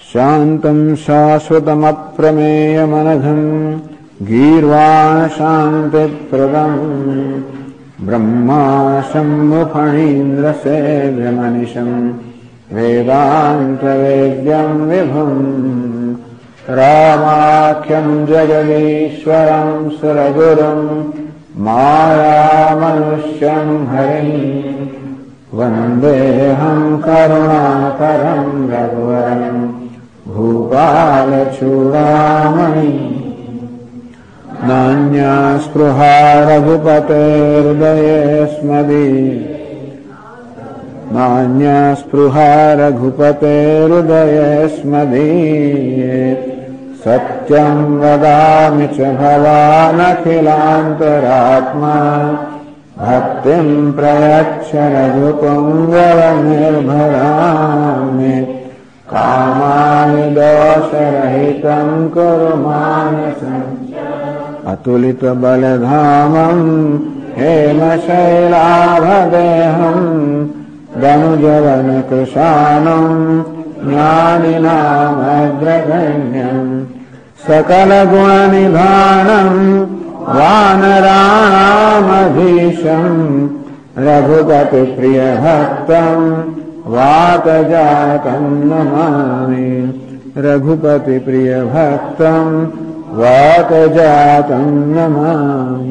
શાંતમ શાશ્વતમપ્રમેયમનઘં ગીર્વાણ શાંતિપ્રદં બ્રહ્મા શંભુફણીન્દ્ર સેવ્યમનિશં વેદાંતવેદ્યં વિભું રામાખ્યં જગદીશ્વરં સુરગુરું માયામનુષ્યં હરિં વંદેહં કરુણાકરં રઘુવરં ભૂપાલચૂડામણિ નાન્યા સ્પૃહા રઘુપતેર્હૃદયે સ્મદીયે સત્યં વદામિ ચ ભવાનખિલાંતરાત્મા ભક્તિં પ્રયચ્છ રઘુપુંગવનિર્ભરામિ કામાય દોષરહિतं કુરુ માનસં અતુલિત બલધામં હેમશૈલાભદેહં દનુજવન કૃશાનં જ્ઞાનિનામગ્રગણ્યં સકલ ગુણનિધાનં વાનરાણામધીશં રઘુપતિ પ્રિયભક્તં વાતજાતં નમામિ રઘુપતિ પ્રિયભક્તં વાતજાતં નમામિ.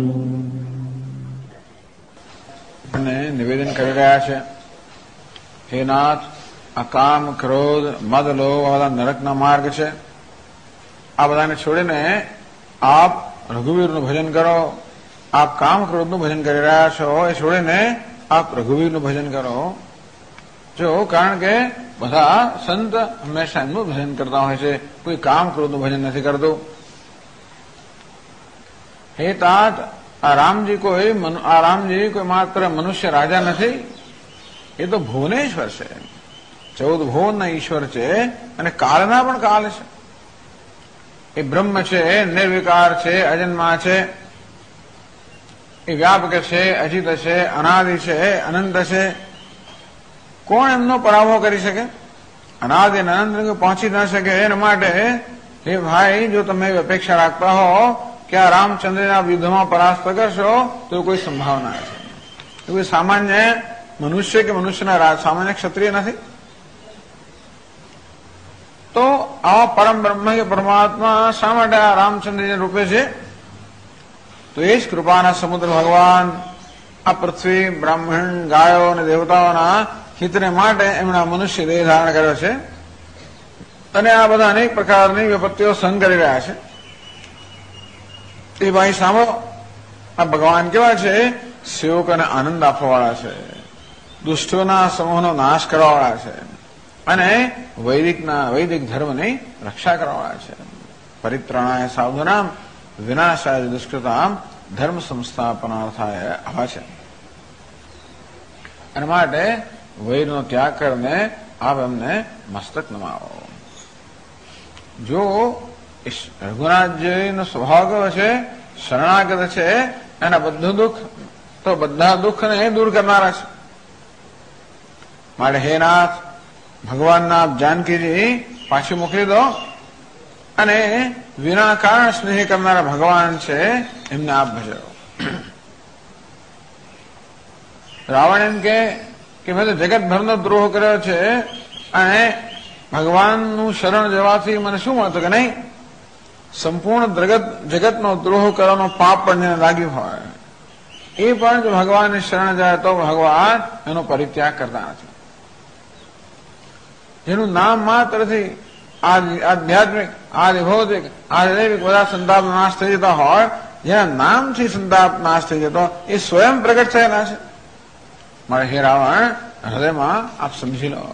નિવેદન કરી રહ્યા છે, હે નાથ, આ કામ, ક્રોધ, મદ, લોભ બધા નરકના માર્ગ છે. આ બધાને છોડીને આપ રઘુવીરનું ભજન કરો. આપ કામ, ક્રોધનું ભજન કરી રહ્યા છો એ છોડીને આપ રઘુવીરનું ભજન કરો. જો કારણ કે બધા સંત હંમેશા એમનું ભજન કરતા હોય છે, કોઈ કામ, ક્રોધનું ભજન નથી કરતું. હે તાત, આ રામજી કોઈ માત્ર મનુષ્ય રાજા નથી, એ તો ભુવનેશ્વર છે. 14 ભુવનના ઈશ્વર છે અને કાળના પણ કાળ છે. એ બ્રહ્મ છે, નિર્વિકાર છે, અજન્મા છે, એ વ્યાપક છે, અજીત છે, અનાદિ છે, અનંત છે. કોણ એમનો પરાભવ કરી શકે? અનાદિ અને અનંત પહોંચી ન શકે. એના માટે હે ભાઈ, જો તમે અપેક્ષા રાખતા હો કે આ રામચંદ્રના યુદ્ધમાં પરાસ્ત કરશો તો કોઈ સંભાવના છે. કોઈ સામાન્ય મનુષ્ય કે મનુષ્યના સામાન્ય ક્ષત્રિય નથી. તો આવા પરમ બ્રહ્મ કે પરમાત્મા શા માટે આ રામચંદ્રજી રૂપે છે? તો એ જ કૃપાના સમુદ્ર ભગવાન આ પૃથ્વી, બ્રાહ્મણ, ગાયો અને દેવતાઓના હિતને માટે એમણે મનુષ્ય દેહ ધારણ કર્યો છે અને આ બધા અનેક પ્રકારની વિપત્તિઓ સહન કરી રહ્યા છે. એ ભાઈ સાંભળો, આ ભગવાન કેવા છે? સેવકોને આનંદ આપવાવાળા છે, દુષ્ટોના સમૂહનો નાશ કરવાવાળા છે અને વૈદિક ધર્મની રક્ષા કરવાવાળા છે. પરિત્રાણાય સાધુનામ વિનાશાય દુષ્કૃતામ ધર્મ સંસ્થાપનાર્થાય આવા છે. અને માટે વૈરનો ત્યાગ કરીને આપ એમને મસ્તક નમાવો. જો રઘુનાથજીનો સ્વભાવ કેવો છે? શરણાગત છે. એના બધા દુઃખને દૂર કરનારા છે. માટે હે નાથ, ભગવાનના આપ જાનકીજી પાછી મોકલી દો અને વિના કારણ સ્નેહ કરનારા ભગવાન છે એમને આપ ભજો. રાવણ એમ કે મેં તો જગતભરનો દ્રોહ કર્યો છે અને ભગવાનનું શરણ જવાથી મને શું મળતું કે નહીં, સંપૂર્ણ જગતનો દ્રોહ કરવાનો પાપ પણ જેને લાગ્યું હોય એ પણ જો ભગવાનની શરણ જાય તો ભગવાન એનો પરિત્યાગ કરતા નથી. જેનું નામ માત્રથી આધ્યાત્મિક, આદિભૌતિક, આદિદૈવિક બધા સંતાપ નાશ થઈ જતા હોય, જેના નામથી સંતાપ નાશ થઈ જતો એ સ્વયં પ્રગટ થયેલા છે. મારે હે રાવણ, હૃદયમાં આપ સમજી લો.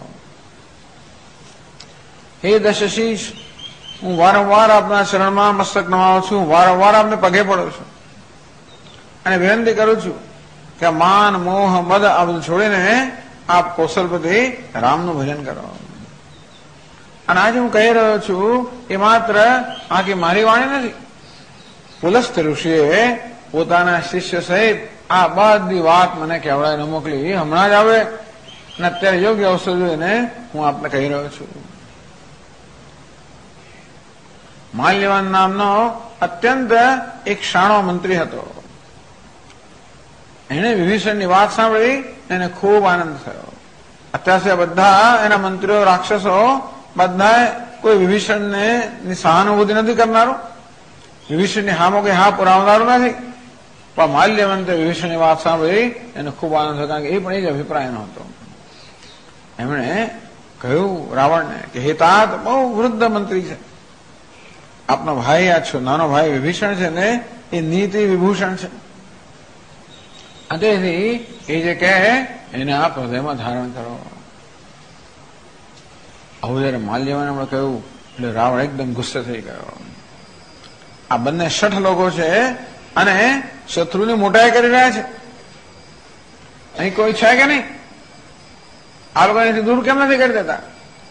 હે દશશીષ, હું વારંવાર આપના શરણમાં મસ્તક નમાવું છું, વારંવાર આપને પગે પડું છું અને વિનંતી કરું છું કે માન, મોહ, મદ આ બધું છોડીને આપ કૌશલપતિ રામનું ભજન કરો. અને આજે હું કહી રહ્યો છું એ માત્ર આખી મારી વાણી નથી. પુલસ્થ ઋષિએ પોતાના શિષ્ય સહિત આ બધી વાત મને કહેવડાવીને મોકલી. હમણાં જ આવે અને અત્યારે યોગ્ય અવસર જોઈને હું આપને કહી રહ્યો છું. માલ્યવાન નામનો અત્યંત એક શાણો મંત્રી હતો. એણે વિભીષણની વાત સાંભળી એને ખૂબ આનંદ થયો. અત્યાર બધા એના મંત્રીઓ રાક્ષસો બધા કોઈ વિભીષણને સહાનુભૂતિ નથી કરનારું, વિભીષણની હામો કે હા પુરાવનારું નથી. પણ માલ્યવંતે વિભીષણની વાત સાંભળી એને ખૂબ આનંદ થયો, કારણ કે એ પણ એ જ અભિપ્રાયનો હતો. એમણે કહ્યું રાવણને કે હે તાત, બહુ વૃદ્ધ મંત્રી છે, આપનો ભાઈ આ છો નાનો ભાઈ વિભીષણ છે ને એ નીતિ વિભૂષણ છે. તેથી એ જે કહે એને આપ હૃદયમાં ધારણ કરો. આવું જયારે માલ્યવાને એમણે કહ્યું એટલે રાવણ એકદમ ગુસ્સે થઈ ગયો. આ બંને શઠ લોકો છે અને શત્રુની મોટાઈ કરી રહ્યા છે. અહીં કોઈ છે કે નહીં? આ લોકો અહીંથી દૂર કેમ નથી કરી દેતા?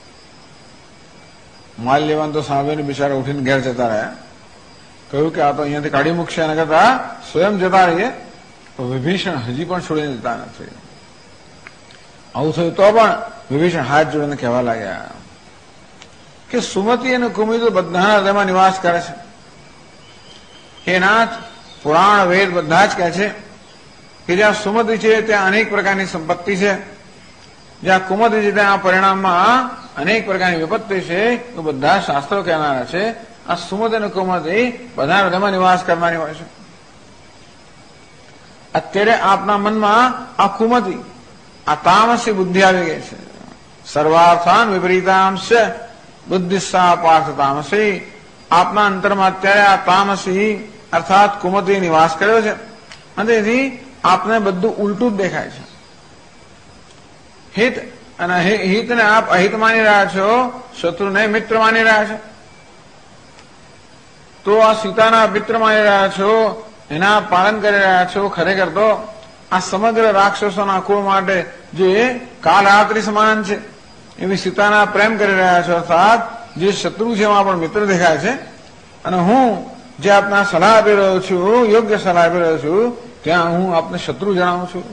માલ્યવાન તો સાંભળીને બિચારા ઉઠીને ઘેર જતા રહ્યા. કહ્યું કે આ તો અહીંયાથી કાઢી મૂકશે, એના કરતા સ્વયં જતા રહીએ. તો વિભીષણ હજી પણ છોડીને જતા નથી. આવું થયું તો પણ વિભીષણ હાથ જોડીને કહેવા લાગ્યા કે સુમતિ અને કુમતિ બધાના હૃદયમાં નિવાસ કરે છે. હે નાથ, પુરાણ વેદ બધા જ કહે છે કે જ્યાં સુમતિ છે ત્યાં અનેક પ્રકારની સંપત્તિ છે, જ્યાં કુમતિ છે ત્યાં પરિણામમાં અનેક પ્રકારની વિપત્તિ છે. તો બધા શાસ્ત્રો કહેનારા છે આ સુમતિ અને કુમતિ બધા હૃદયમાં નિવાસ કરનારી હોય છે. અત્યારે આપના મનમાં આ કુમતિ, આ તામસી બુદ્ધિ આવી ગઈ છે. સર્વાર્થાન વિપરીતાંશ બુદ્ધિસ્સા પાર્થ તામસી. આપના અંતરમાં અત્યારે આ તામસી અર્થાત કુમતિ નિવાસ કર્યો છે અને તેથી આપને બધું ઉલટું જ દેખાય છે. હિત અને હિતને આપ અહિત માની રહ્યા છો, શત્રુને મિત્ર માની રહ્યા છો. તો આ સીતાના મિત્ર માની રહ્યા છો, એના પાલન કરી રહ્યા છો. ખરેખર તો આ સમગ્ર રાક્ષસોના કુળ માટે જે કાલ રાત્રિ સમાન છે એવી સીતાના પ્રેમ કરી રહ્યા છો. અર્થાત જે શત્રુ છે એમાં પણ મિત્ર દેખાય છે. અને હું જે આપના સલાહ આપી રહ્યો છું, યોગ્ય સલાહ આપી રહ્યો છું, ત્યાં હું આપને શત્રુ જણાવું છું.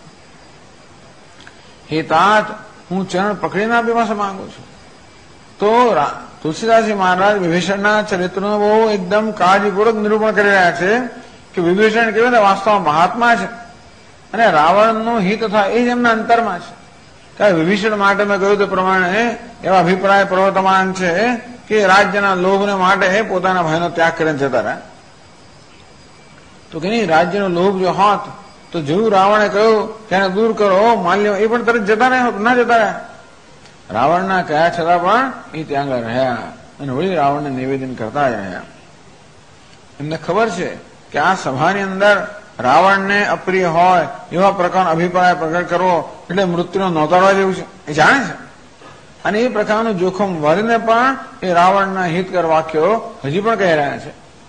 હે તાત, હું ચરણ પકડીને આપી પાસે માંગુ છું. તો તુલસીદાસજી મહારાજ વિભીષણના ચરિત્રનું બહુ એકદમ કાળજીપૂર્વક નિરૂપણ કરી રહ્યા છે કે વિભીષણ કેવું ને વાસ્તવમાં મહાત્મા છે અને રાવણનું હિત થાય એ જ એમના અંતરમાં છે. કારણ વિભીષણ માટે મેં કહ્યું તે પ્રમાણે એવા અભિપ્રાય પ્રવર્તમાન છે કે રાજ્યના લોભને માટે પોતાના ભાઈનો ત્યાગ કરીને જતા રહ્યા. તો કે નહીં, રાજ્યનો લોભ જો હોત તો જેવું રાવણે કહ્યું કે એને દૂર કરો, માલ્ય એ પણ તરત જતા ના જતા રહ્યા. રાવણના કયા છતાં પણ એ ત્યાં આગળ રહ્યા અને વળી રાવણને નિવેદન કરતા જ રહ્યા. એમને ખબર છે કે આ સભાની અંદર રાવણને અપ્રિય હોય એવા પ્રકારનો અભિપ્રાય પ્રગટ કરવો એટલે મૃત્યુનો નોંધાડવા જેવું છે, એ જાણે છે. અને એ પ્રકારનું જોખમ વરીને પણ એ રાવણના હિતકર વાક્યો હજી પણ કહી રહ્યા છે.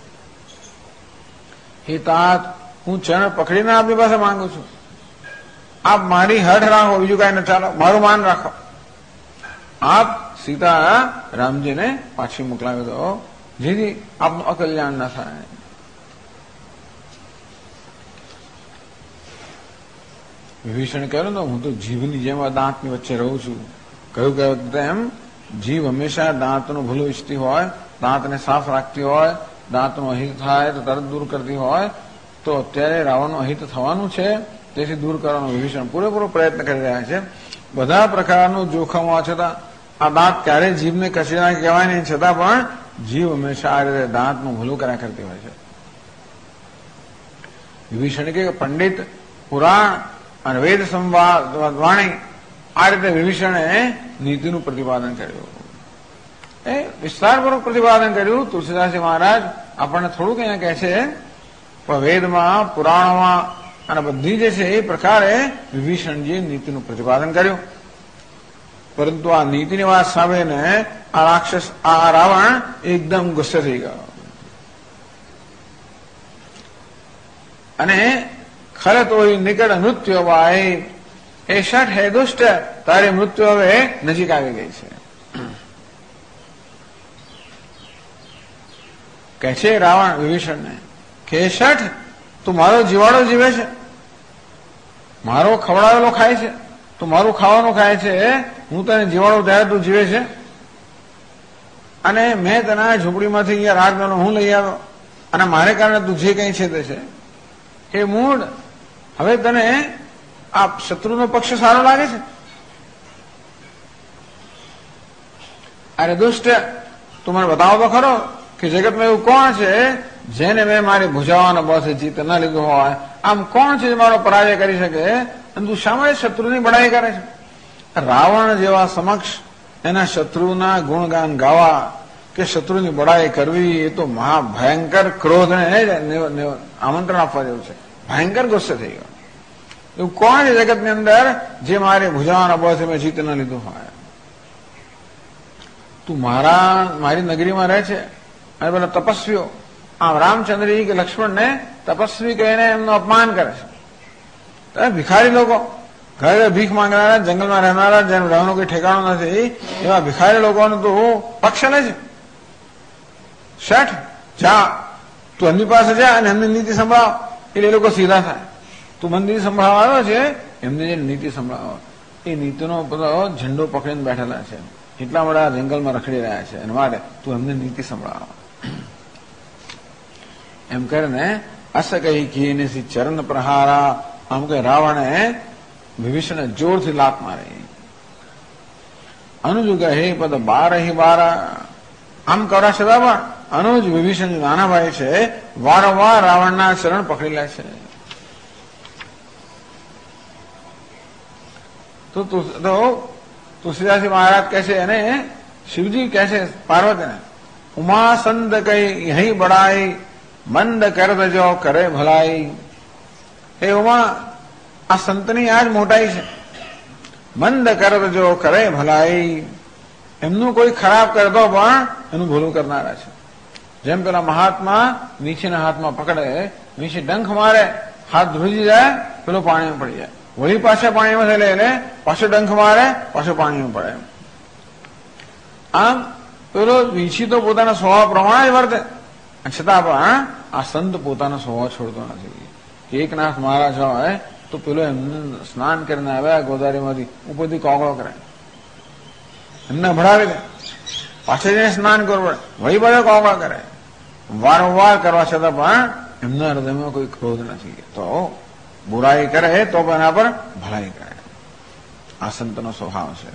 હે તાત, હું ચરણ પકડીને આપની પાસે માંગુ છું. આપ મારી હઠ રાખો, બીજું કાંઈ ન ચાલો, મારું માન રાખો. આપ સીતા રામજીને પાછી મોકલાવી દો જેથી આપનું અકલ્યાણ ન થાય. વિભીષણ કહ્યું, હું તો જીભની જેમ દાંતની વચ્ચે રહું છું. કહ્યું તેમ જીભ હંમેશા દાંતનું ભલું ઈચ્છતી હોય, દાંતને સાફ રાખતી હોય, દાંતનું અહિત થાય તો તરત દૂર કરતી હોય. તો અત્યારે રાવણનું અહિત થવાનું છે, તેથી દૂર કરવાનો વિભીષણ પૂરેપૂરો પ્રયત્ન કરી રહ્યા છે. બધા પ્રકારનું જોખમ હોવા છતાં આ દાંત ક્યારેય જીભને કચી ના કહેવાય નહીં, છતાં પણ જીભ હંમેશા આ રીતે દાંતનું ભલું કર્યા કરતી હોય છે. વિભીષણ કે પંડિત પુરાણ અને વેદ સંવાદ વાણી આ રીતે વિભીષણે નીતિનું પ્રતિપાદન કર્યું, એ વિસ્તારપૂર્વક પ્રતિપાદન કર્યું. તુલસીદાસજી મહારાજ આપણને થોડુંક અહીંયા કહે છે, પણ વેદમાં પુરાણોમાં અને બધી જે છે એ પ્રકારે વિભીષણજીએ નીતિનું પ્રતિપાદન કર્યું. પરંતુ આ નીતિની વાત સાંભળીને આ રાક્ષસ આ રાવણ એકદમ ગુસ્સે થઈ ગયો અને ખરે તો નિકટ મૃત્યુ ભાઈ એ શઠ હે દુષ્ટ, તારી મૃત્યુ હવે નજીક આવી ગઈ છે. કહે છે રાવણ વિભીષણને કે શઠ, તું મારો જીવાડો જીવે છે, મારો ખવડાવેલો ખાય છે, તું મારું ખાવાનું ખાય છે, હું તને જીવાડો ત્યારે તું જીવે છે. અને મેં તેના ઝૂંપડીમાંથી અહીંયા રાજમહેલનો હું લઈ આવ્યો અને મારે કારણે તું જે કંઈ છે તે છે એ મૂળ હવે તને આ શત્રુનો પક્ષ સારો લાગે છે? અરે દુષ્ટ, તું મને બતાવો તો ખરો કે જગતમાં એવું કોણ છે જેને મેં મારી ભુજાઓના બળથી જીત ન લીધું હોય? આમ કોણ છે જે મારો પરાજય કરી શકે? અને તું શા માટે શત્રુની બડાઈ કરે છે? રાવણ જેવા સમક્ષ એના શત્રુના ગુણગાન ગાવા કે શત્રુની બડાઈ કરવી એ તો મહાભયંકર ક્રોધને આમંત્રણ આપવા જેવું છે. ભયંકર ગુસ્સે થઈ ગયો. એવું કોણ છે જગતની અંદર જે મારી ભુજાઓના બળથી મેં જીત ન લીધું હોય? તું મારી નગરીમાં રહે છે અને પેલા તપસ્વીઓ આમ રામચંદ્રજી કે લક્ષ્મણને તપસ્વી કહીને એમનું અપમાન કરે છે. ભિખારી લોકો ઘરે ભીખ માંગનારા, જંગલમાં રહેનારા, જેનું રહેવાનું કોઈ ઠેકાણું નથી એવા ભિખારી લોકોનું તો પક્ષ લે છે. શેઠ જા, તું એમની પાસે જા અને એમની નીતિ સંભળાવ એટલે એ લોકો સીધા થાય. તું મને નીતિ સંભળાવવા આવ્યો છે, એમની જે નીતિ સંભળાવો એ નીતિનો બધો ઝંડો પકડીને બેઠેલા છે. એટલા બધા જંગલમાં રખડી રહ્યા છે એના માટે તું એમને નીતિ સંભળાવ એમ કરીને અસ કહી કીને ચરણ પ્રહારા આમ કે રાવણે વિભીષણને જોરથી લાત મારી. અનુજ કહે પદ બારહી બારા આમ કરવા છતાં પણ અનુજ વિભીષણ નાના ભાઈ છે વારંવાર રાવણના ચરણ પકડી લે છે. તો તુલસીદાસજી મહારાજ કહે છે એને શિવજી કહે છે પાર્વતીને ઉમા સંત કઈ યહી બડાઈ મંદ કર દજો કરે ભલાઈ. હે ઉમા, આ સંતની આ જ મોટાઈ છે. મંદ કર દજો કરે ભલાઈ, એમનું કોઈ ખરાબ કરતો પણ એનું ભૂલું કરનારા છે. જેમ પેલા મહાત્મા નીચેના હાથમાં પકડે, નીચે ડંખ મારે, હાથ ધ્રુજી જાય, પેલો પાણીમાં પડી જાય. વળી પાછા પાણીમાં લઈને પાછો ડંખ મારે, પાછો પાણીમાં પડે. આમ પેલો વીંછી તો પોતાના સ્વભાવ પ્રમાણે જ વર્તે, છતાં પણ આ સંત પોતાનો સ્વભાવ છોડતો નથી. એકનાથ મહારાજ હોય તો પેલો એમને સ્નાન કરીને આવ્યા ગોદારીમાંથી ઉપરથી કોગળો કરે, એમને ભણાવી દે, પાછળ જઈને સ્નાન કરવું પડે, વળી પાછો કોગળો કરે. વારંવાર કરવા છતાં પણ એમના હૃદયમાં કોઈ ક્રોધ નથી. તો બુરાઈ કરે તો પણ એના પર ભલાઈ કરે. આ સંતનો સ્વભાવ છે.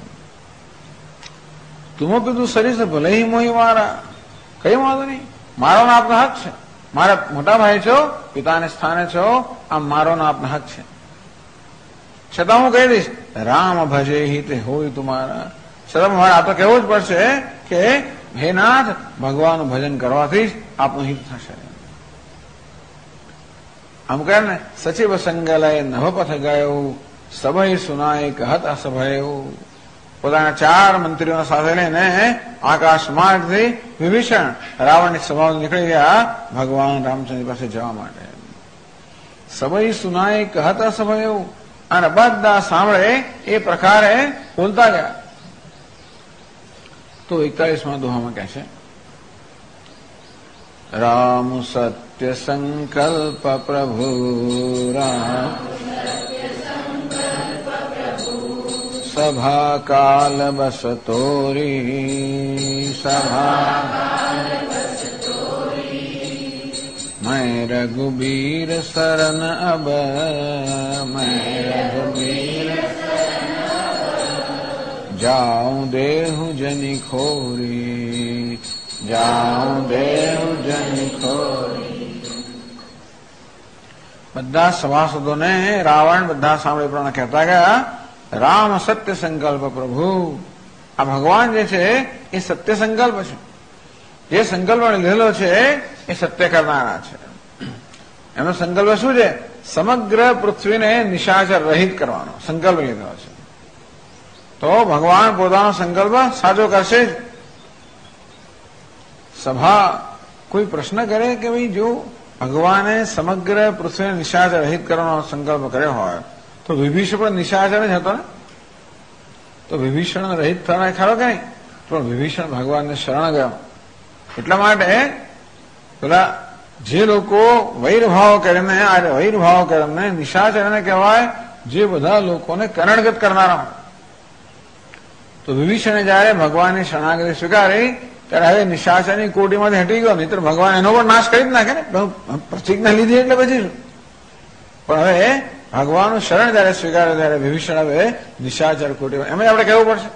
તુમો પીધું શરીર છે ભલે મોહી મારા, કઈ વાંધો નહીં, મારો ને આપનો હક છે. મારા મોટા ભાઈ છો, પિતાને સ્થાને છો, આ મારો ને આપનો હક છે. છતાં હું કહી દઈશ રામ ભજે હિત હોય તુમારા. છતાં મારે આ તો કહેવું જ પડશે કે હે નાથ, ભગવાનનું ભજન કરવાથી જ આપનું હિત થશે. આમ કહે ને સચિવ સંગલય નભપથ ગયો સભય સુનાય કહત અસભયો. પોતાના 4 મંત્રીઓ સાથે લઈને આકાશ માર્ગથી વિભીષણ રાવણની સભામાં નીકળી ગયા ભગવાન રામચંદ્ર પાસે જવા માટે. સભય સુનાય કહત અસભયો, અને બધા સાંભળે એ પ્રકારે બોલતા ગયા. તો 41મા દોહામાં કહે છે રામ સત્ય સંકલ્પ પ્રભુ રામ સભા કાલ બસ તોરી સભા मैं रघुबीर शरण अब मैं रघुबीर जाऊं देहु जनि खोरी जाऊं देहु जनि खोरी. બધા સભાસદોને રાવણ બધા સાંભળી પ્રમાણે કહેતા ગયા રામ સત્ય સંકલ્પ પ્રભુ. આ ભગવાન જે છે એ સત્ય સંકલ્પ છે. જે સંકલ્પ લીધેલો છે એ સત્ય કરનારા છે. એનો સંકલ્પ શું છે? સમગ્ર પૃથ્વીને નિશાચર રહિત કરવાનો સંકલ્પ લીધો છે. તો ભગવાન પોતાનો સંકલ્પ સાચો કરશે જ. સભા કોઈ પ્રશ્ન કરે કે ભાઈ જો ભગવાને સમગ્ર પૃથ્વીને નિશાચર રહિત કરવાનો સંકલ્પ કર્યો હોય તો વિભીષણ પણ નિશાચર જ હતો ને. તો વિભીષણ રહિત થવાના ખરો કે નહીં? પણ વિભીષણ ભગવાનને શરણ ગયો. એટલા માટે પેલા જે લોકો વૈરભાવ કરીને વૈરભાવ કરીને નિશાચરને કહેવાય, જે બધા લોકોને કરણગત કરનારા હોય. તો વિભીષણે જયારે ભગવાનની શરણાગતિ સ્વીકારી ત્યારે હવે નિશાચરની કોટીમાંથી હટી ગયો, નહીં તો ભગવાન એનો પણ નાશ કરી જ નાખે ને. પ્રતિજ્ઞા લીધી એટલે પછી શું? પણ હવે ભગવાનનું શરણ જયારે સ્વીકારે ત્યારે વિભીષણ હવે નિશાચર કોટીમાં, એમ આપણે કહેવું પડશે.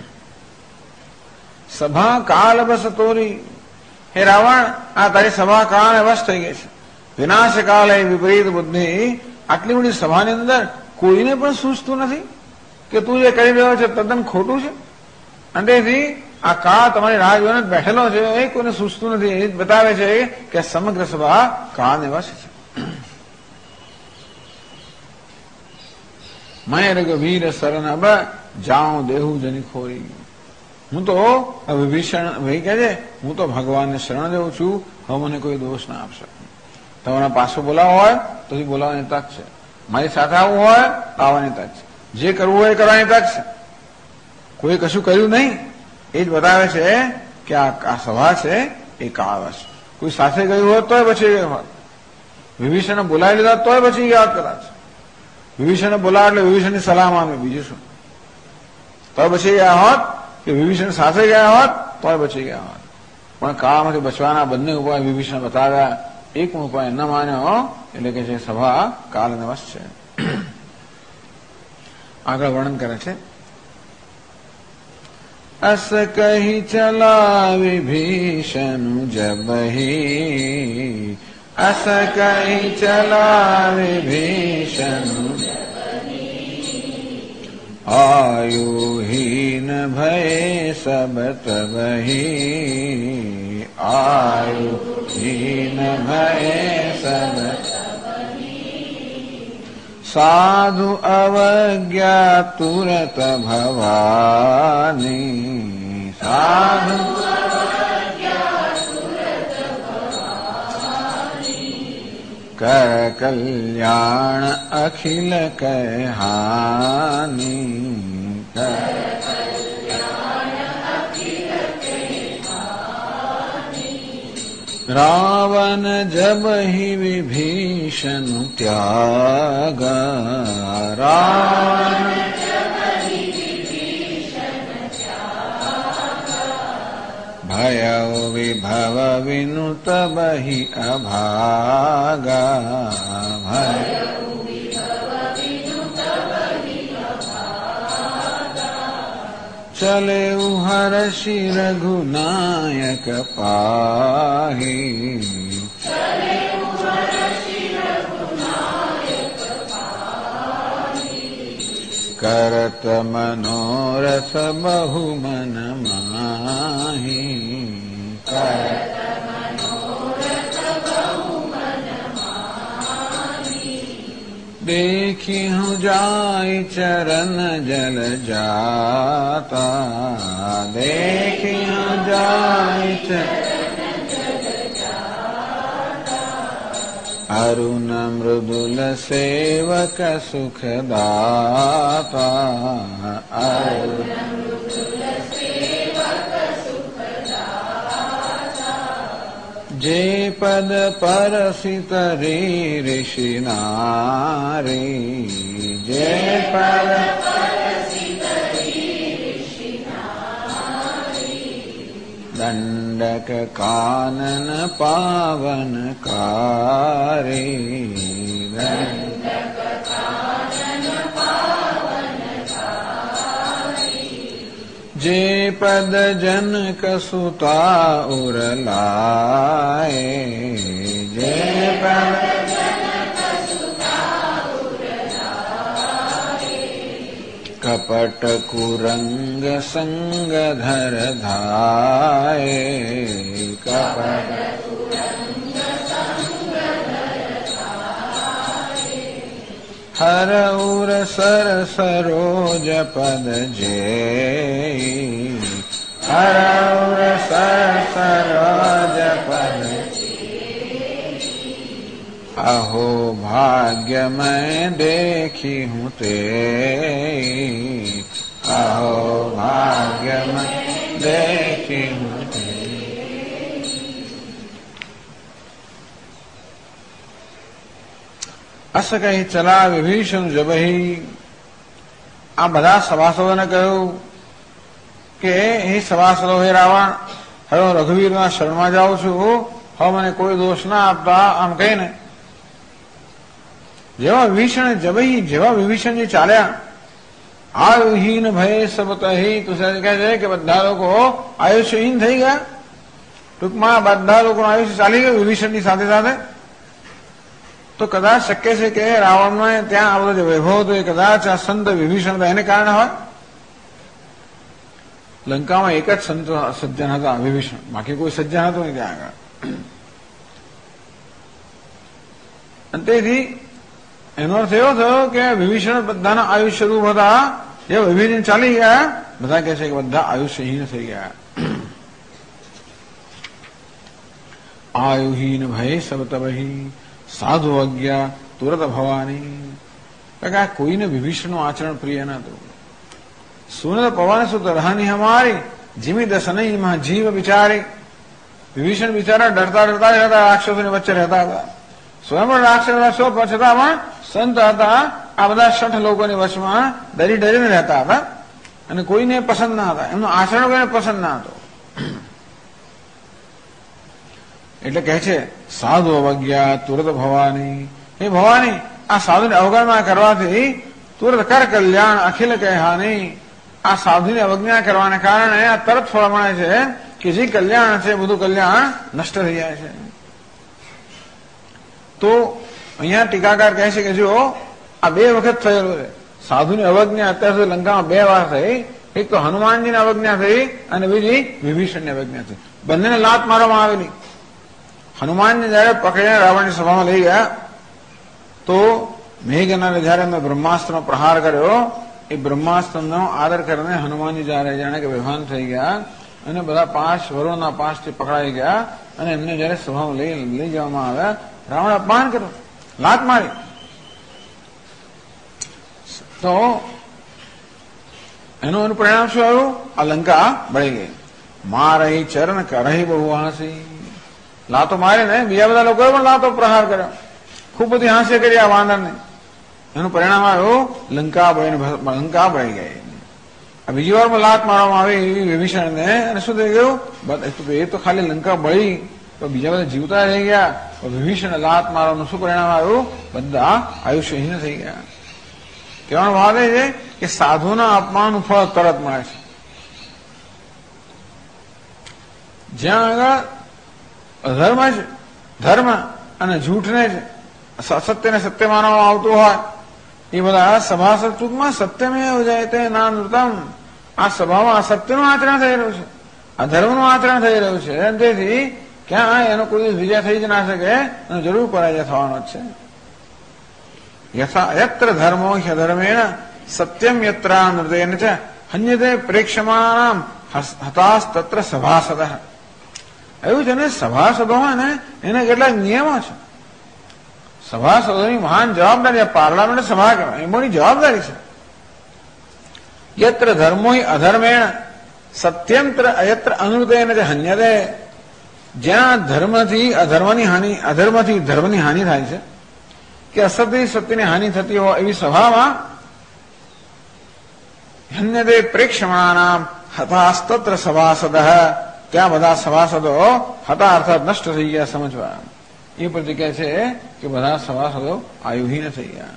સભા કાળ બસ તોરી, હે રાવણ આ તારી સભા કાળ વશ થઈ ગઈ છે. વિનાશ કાલે વિપરીત બુદ્ધિ, આટલી બધી સભાની અંદર કોઈને પણ સૂઝતું નથી કે તું જે કરી રહ્યો છે તદ્દન ખોટું છે. અને તેથી આ કાળ તમારી રાહ જોઈને બેઠેલો છે એ કોઈને સૂઝતું નથી. એ બતાવે છે કે સમગ્ર સભા કાળને વશ છે. મેં રઘુવીર શરણ અબ જાઉં દેહું જની ખોરી. હું તો વિભીષણ ભાઈ કહે છે હું તો ભગવાનને શરણ દેવું છું, હવે મને કોઈ દોષ ના આપશે. તમારા પાછું બોલાવો હોય તો બોલાવવાની તક છે, મારી સાથે આવવું હોય તો આવવાની તક છે, જે કરવું હોય એ કરવાની તક છે. કોઈ કશું કર્યું નહીં એ જ બતાવે છે કે આ સભા છે એ કાળવશ. કોઈ સાથે ગયું હોત તોય બચી ગયો હોત, વિભીષણને બોલાવી લીધા તોય બચી ગયા હોત કદાચ. વિભીષણને બોલાવે એટલે વિભીષણની સલાહ માનવી, બીજું શું? તોય બચી ગયા હોત કે વિભીષણ સાથે ગયા હોત તોય બચી ગયા હોત. પણ કાળમાંથી બચવાના બંને ઉપાય વિભીષણ બતાવ્યા, એક ઉપાય ન માન્યો એટલે કે જે સભા કાળને વશ છે. આગળ વર્ણન કરે છે. અસ કહી ચલા વિભીષણ જબહી, અસ કહી ચલા વિભીષણ આયુહીન ભય સબ તબહી, આયુહીન ભય સબ સાધુ અવજ્ઞા તુરત ભવાની, સાધુ કર કલ્યાણ અખિલ કહાની, રાવણ જબ હિ વિભીષણ ત્યાગા, રાવણ ભય વિભવ વિનુ તબ હિ અભાગા, ભય ચલે હર્ષિ રઘુનાયક પાહી, કરત મનોરથ બહુ મન માહી, देखी हूँ जाय चरण जल जाता, देखी हूँ जाय अरुण मृदुल सेवक सुखदाता, अरुण जे पद परसित रे ऋषि नारी, जे पद दंडक कानन पावन कारी, जे पद जनक सुता उर लाए, जे पद कपट कुरंग संग धर धाये, कपट हर उर सर सरोज पद जे, हर उर सर सरोज पद, अहो भाग्य मैं देखी हूँ ते, अहो भाग्य मैं देखी हूँ ते. અસ કહી ચલા વિભીષણ જબહી. આ બધા સભાસદોને કહ્યું કે હે સભાસદો, હે રાવણ, હવે હું રઘુવીરના શરણમાં જાઉં છું, હવે મને કોઈ દોષ ના આપતા, આમ કહીને જેવા વિભીષણજી ચાલ્યા, આયુહીન ભય સબતહી તુષાર કહે છે કે બધા લોકો આયુષ્યહીન થઈ ગયા. ટૂંકમાં બધા લોકોનું આયુષ્ય ચાલી ગયું વિભીષણની સાથે સાથે. તો કદાચ શક્ય છે કે રાવણને ત્યાં આ બધો જે વૈભવ હતો એ કદાચ આ સંત વિભીષણ હતા એને કારણે હોય. લંકામાં એક જ સંત સજ્જન હતા, વિભીષણ, બાકી કોઈ સજ્જન હતું નહીં ત્યાં આગળ. અને તેથી એનો અર્થ એવો થયો કે વિભીષણ બધાના આયુષ્ય રૂપ હતા. જે વિભીષણ ચાલી ગયા, બધા કહે છે કે બધા આયુષ્યહીન થઈ ગયા. આયુહીન ભય સબતબહી સાધુ અજ્ઞા તુરત ભવાની. આ કોઈને વિભીષણનું આચરણ પ્રિય નતું. સુનત પવન સુત રહની હમારી જીમી દસનઈ માં જીવ બિચારી. વિભીષણ બિચારા ડરતા ડરતા રહેતા, રાક્ષસોની વચ્ચે રહેતા હતા. સ્વયં પણ રાક્ષસ છતાં પણ સંત હતા. આ બધા 60 લોકોની વચમાં ડરી ડરીને રહેતા હતા અને કોઈને પસંદ ના હતા. એમનું આચરણ કોઈને પસંદ ના હતું. એટલે કહે છે સાધુ અવજ્ઞા તુરત ભવાની. હે ભવાની, આ સાધુની અવગણના કરવાથી તુરત કર કલ્યાણ અખિલ કહેહાની. આ સાધુની અવજ્ઞા કરવાને કારણે આ તરત ફળ મળે છે કે જે કલ્યાણ છે બધું કલ્યાણ નષ્ટ થઈ જાય છે. તો અહીંયા ટીકાકાર કહે છે કે જો આ 2 વખત થયેલું છે. સાધુની અવજ્ઞા અત્યાર સુધી લંકામાં 2 વાર થઈ. એક તો હનુમાનજીની અવજ્ઞા થઈ અને બીજી વિભીષણની અવજ્ઞા થઈ. બંનેને લાત મારવામાં આવેલી. હનુમાનને જયારે પકડીને રાવણની સભામાં લઈ ગયા તો મેઘનાથે જયારે એમને બ્રહ્માસ્ત્રનો પ્રહાર કર્યો, એ બ્રહ્માસ્ત્રનો આદર કરીને હનુમાનજી જયારે જાણે કે બેભાન થઈ ગયા અને બધા 5 વરુણના 5 થી પકડાઈ ગયા અને એમને જયારે સભામાં લઈ જવામાં આવ્યા, રાવણ અપમાન કર્યું, લાત મારી. તો એનું પરિણામ શું આવ્યું? આ લંકા બળી ગઈ. મારહી ચરણ કરહી બહુ હાંસી. લાતો મારીને બીજા બધા લોકોએ પણ લાતો પ્રહાર કર્યો, ખૂબ બધી હાસ્ય કરી આ વાનરને. એનું પરિણામ આવ્યું લંકા બળી ગઈ. બીજી વાર લાત મારવામાં આવી એવી વિભીષણને, અને શું થઈ ગયું? એ તો ખાલી લંકા બળી તો બીજા બધા જીવતા રહી ગયા. વિભીષણ લાત મારવાનું શું પરિણામ આવ્યું? બધા આયુષ્યહીન થઈ ગયા. કહેવાનો ભાવ એ છે કે સાધુના અપમાનનું ફળ તરત મળે છે. જ્યાં આગળ અધર્મ જ ધર્મ અને જૂઠને જ સત્યને સત્ય માનવામાં આવતું હોય, એ બધા સભાસદ ટૂંકમાં સત્યમેવ જયતે નાનૃતમ. આ સભામાં અસત્યનું આચરણ થઈ રહ્યું છે, અધર્મનું આચરણ થઈ રહ્યું છે. તેથી ક્યાં એનો કોઈ વિજય થઈ જ ના શકે અને જરૂર પરાજય થવાનો જ છે. યત્ર ધર્મો હ્યધર્મેણ સત્યમ યત્રા નૃતેન ચ હન્યતે પ્રેક્ષમાણામ હતાસ તત્ર સભાસદ. એવું છે ને, સભાસદો હોય ને એના કેટલાક નિયમો છે. સભાસદોની મહાન જવાબદારી, પાર્લામેન્ટ સભા કહેવાય, એ મોટી જવાબદારી છે. યત્ર ધર્મો અધર્મેણ સત્યંત્ર અયત્ર અનૃતેન ચ હન્યતે. જ્યાં ધર્મથી ધર્મની હાનિ થાય છે કે અસત્યથી સત્યની હાનિ થતી હોય એવી સભામાં હન્યતે પ્રેક્ષમાણામ હતાસ્તત્ર સભાસદ. ત્યાં બધા સભાસદો હતા અર્થાત નષ્ટ થઈ ગયા સમજવા. એ પરથી કહે છે કે બધા સભાસદો આયુહીન થઈ ગયા.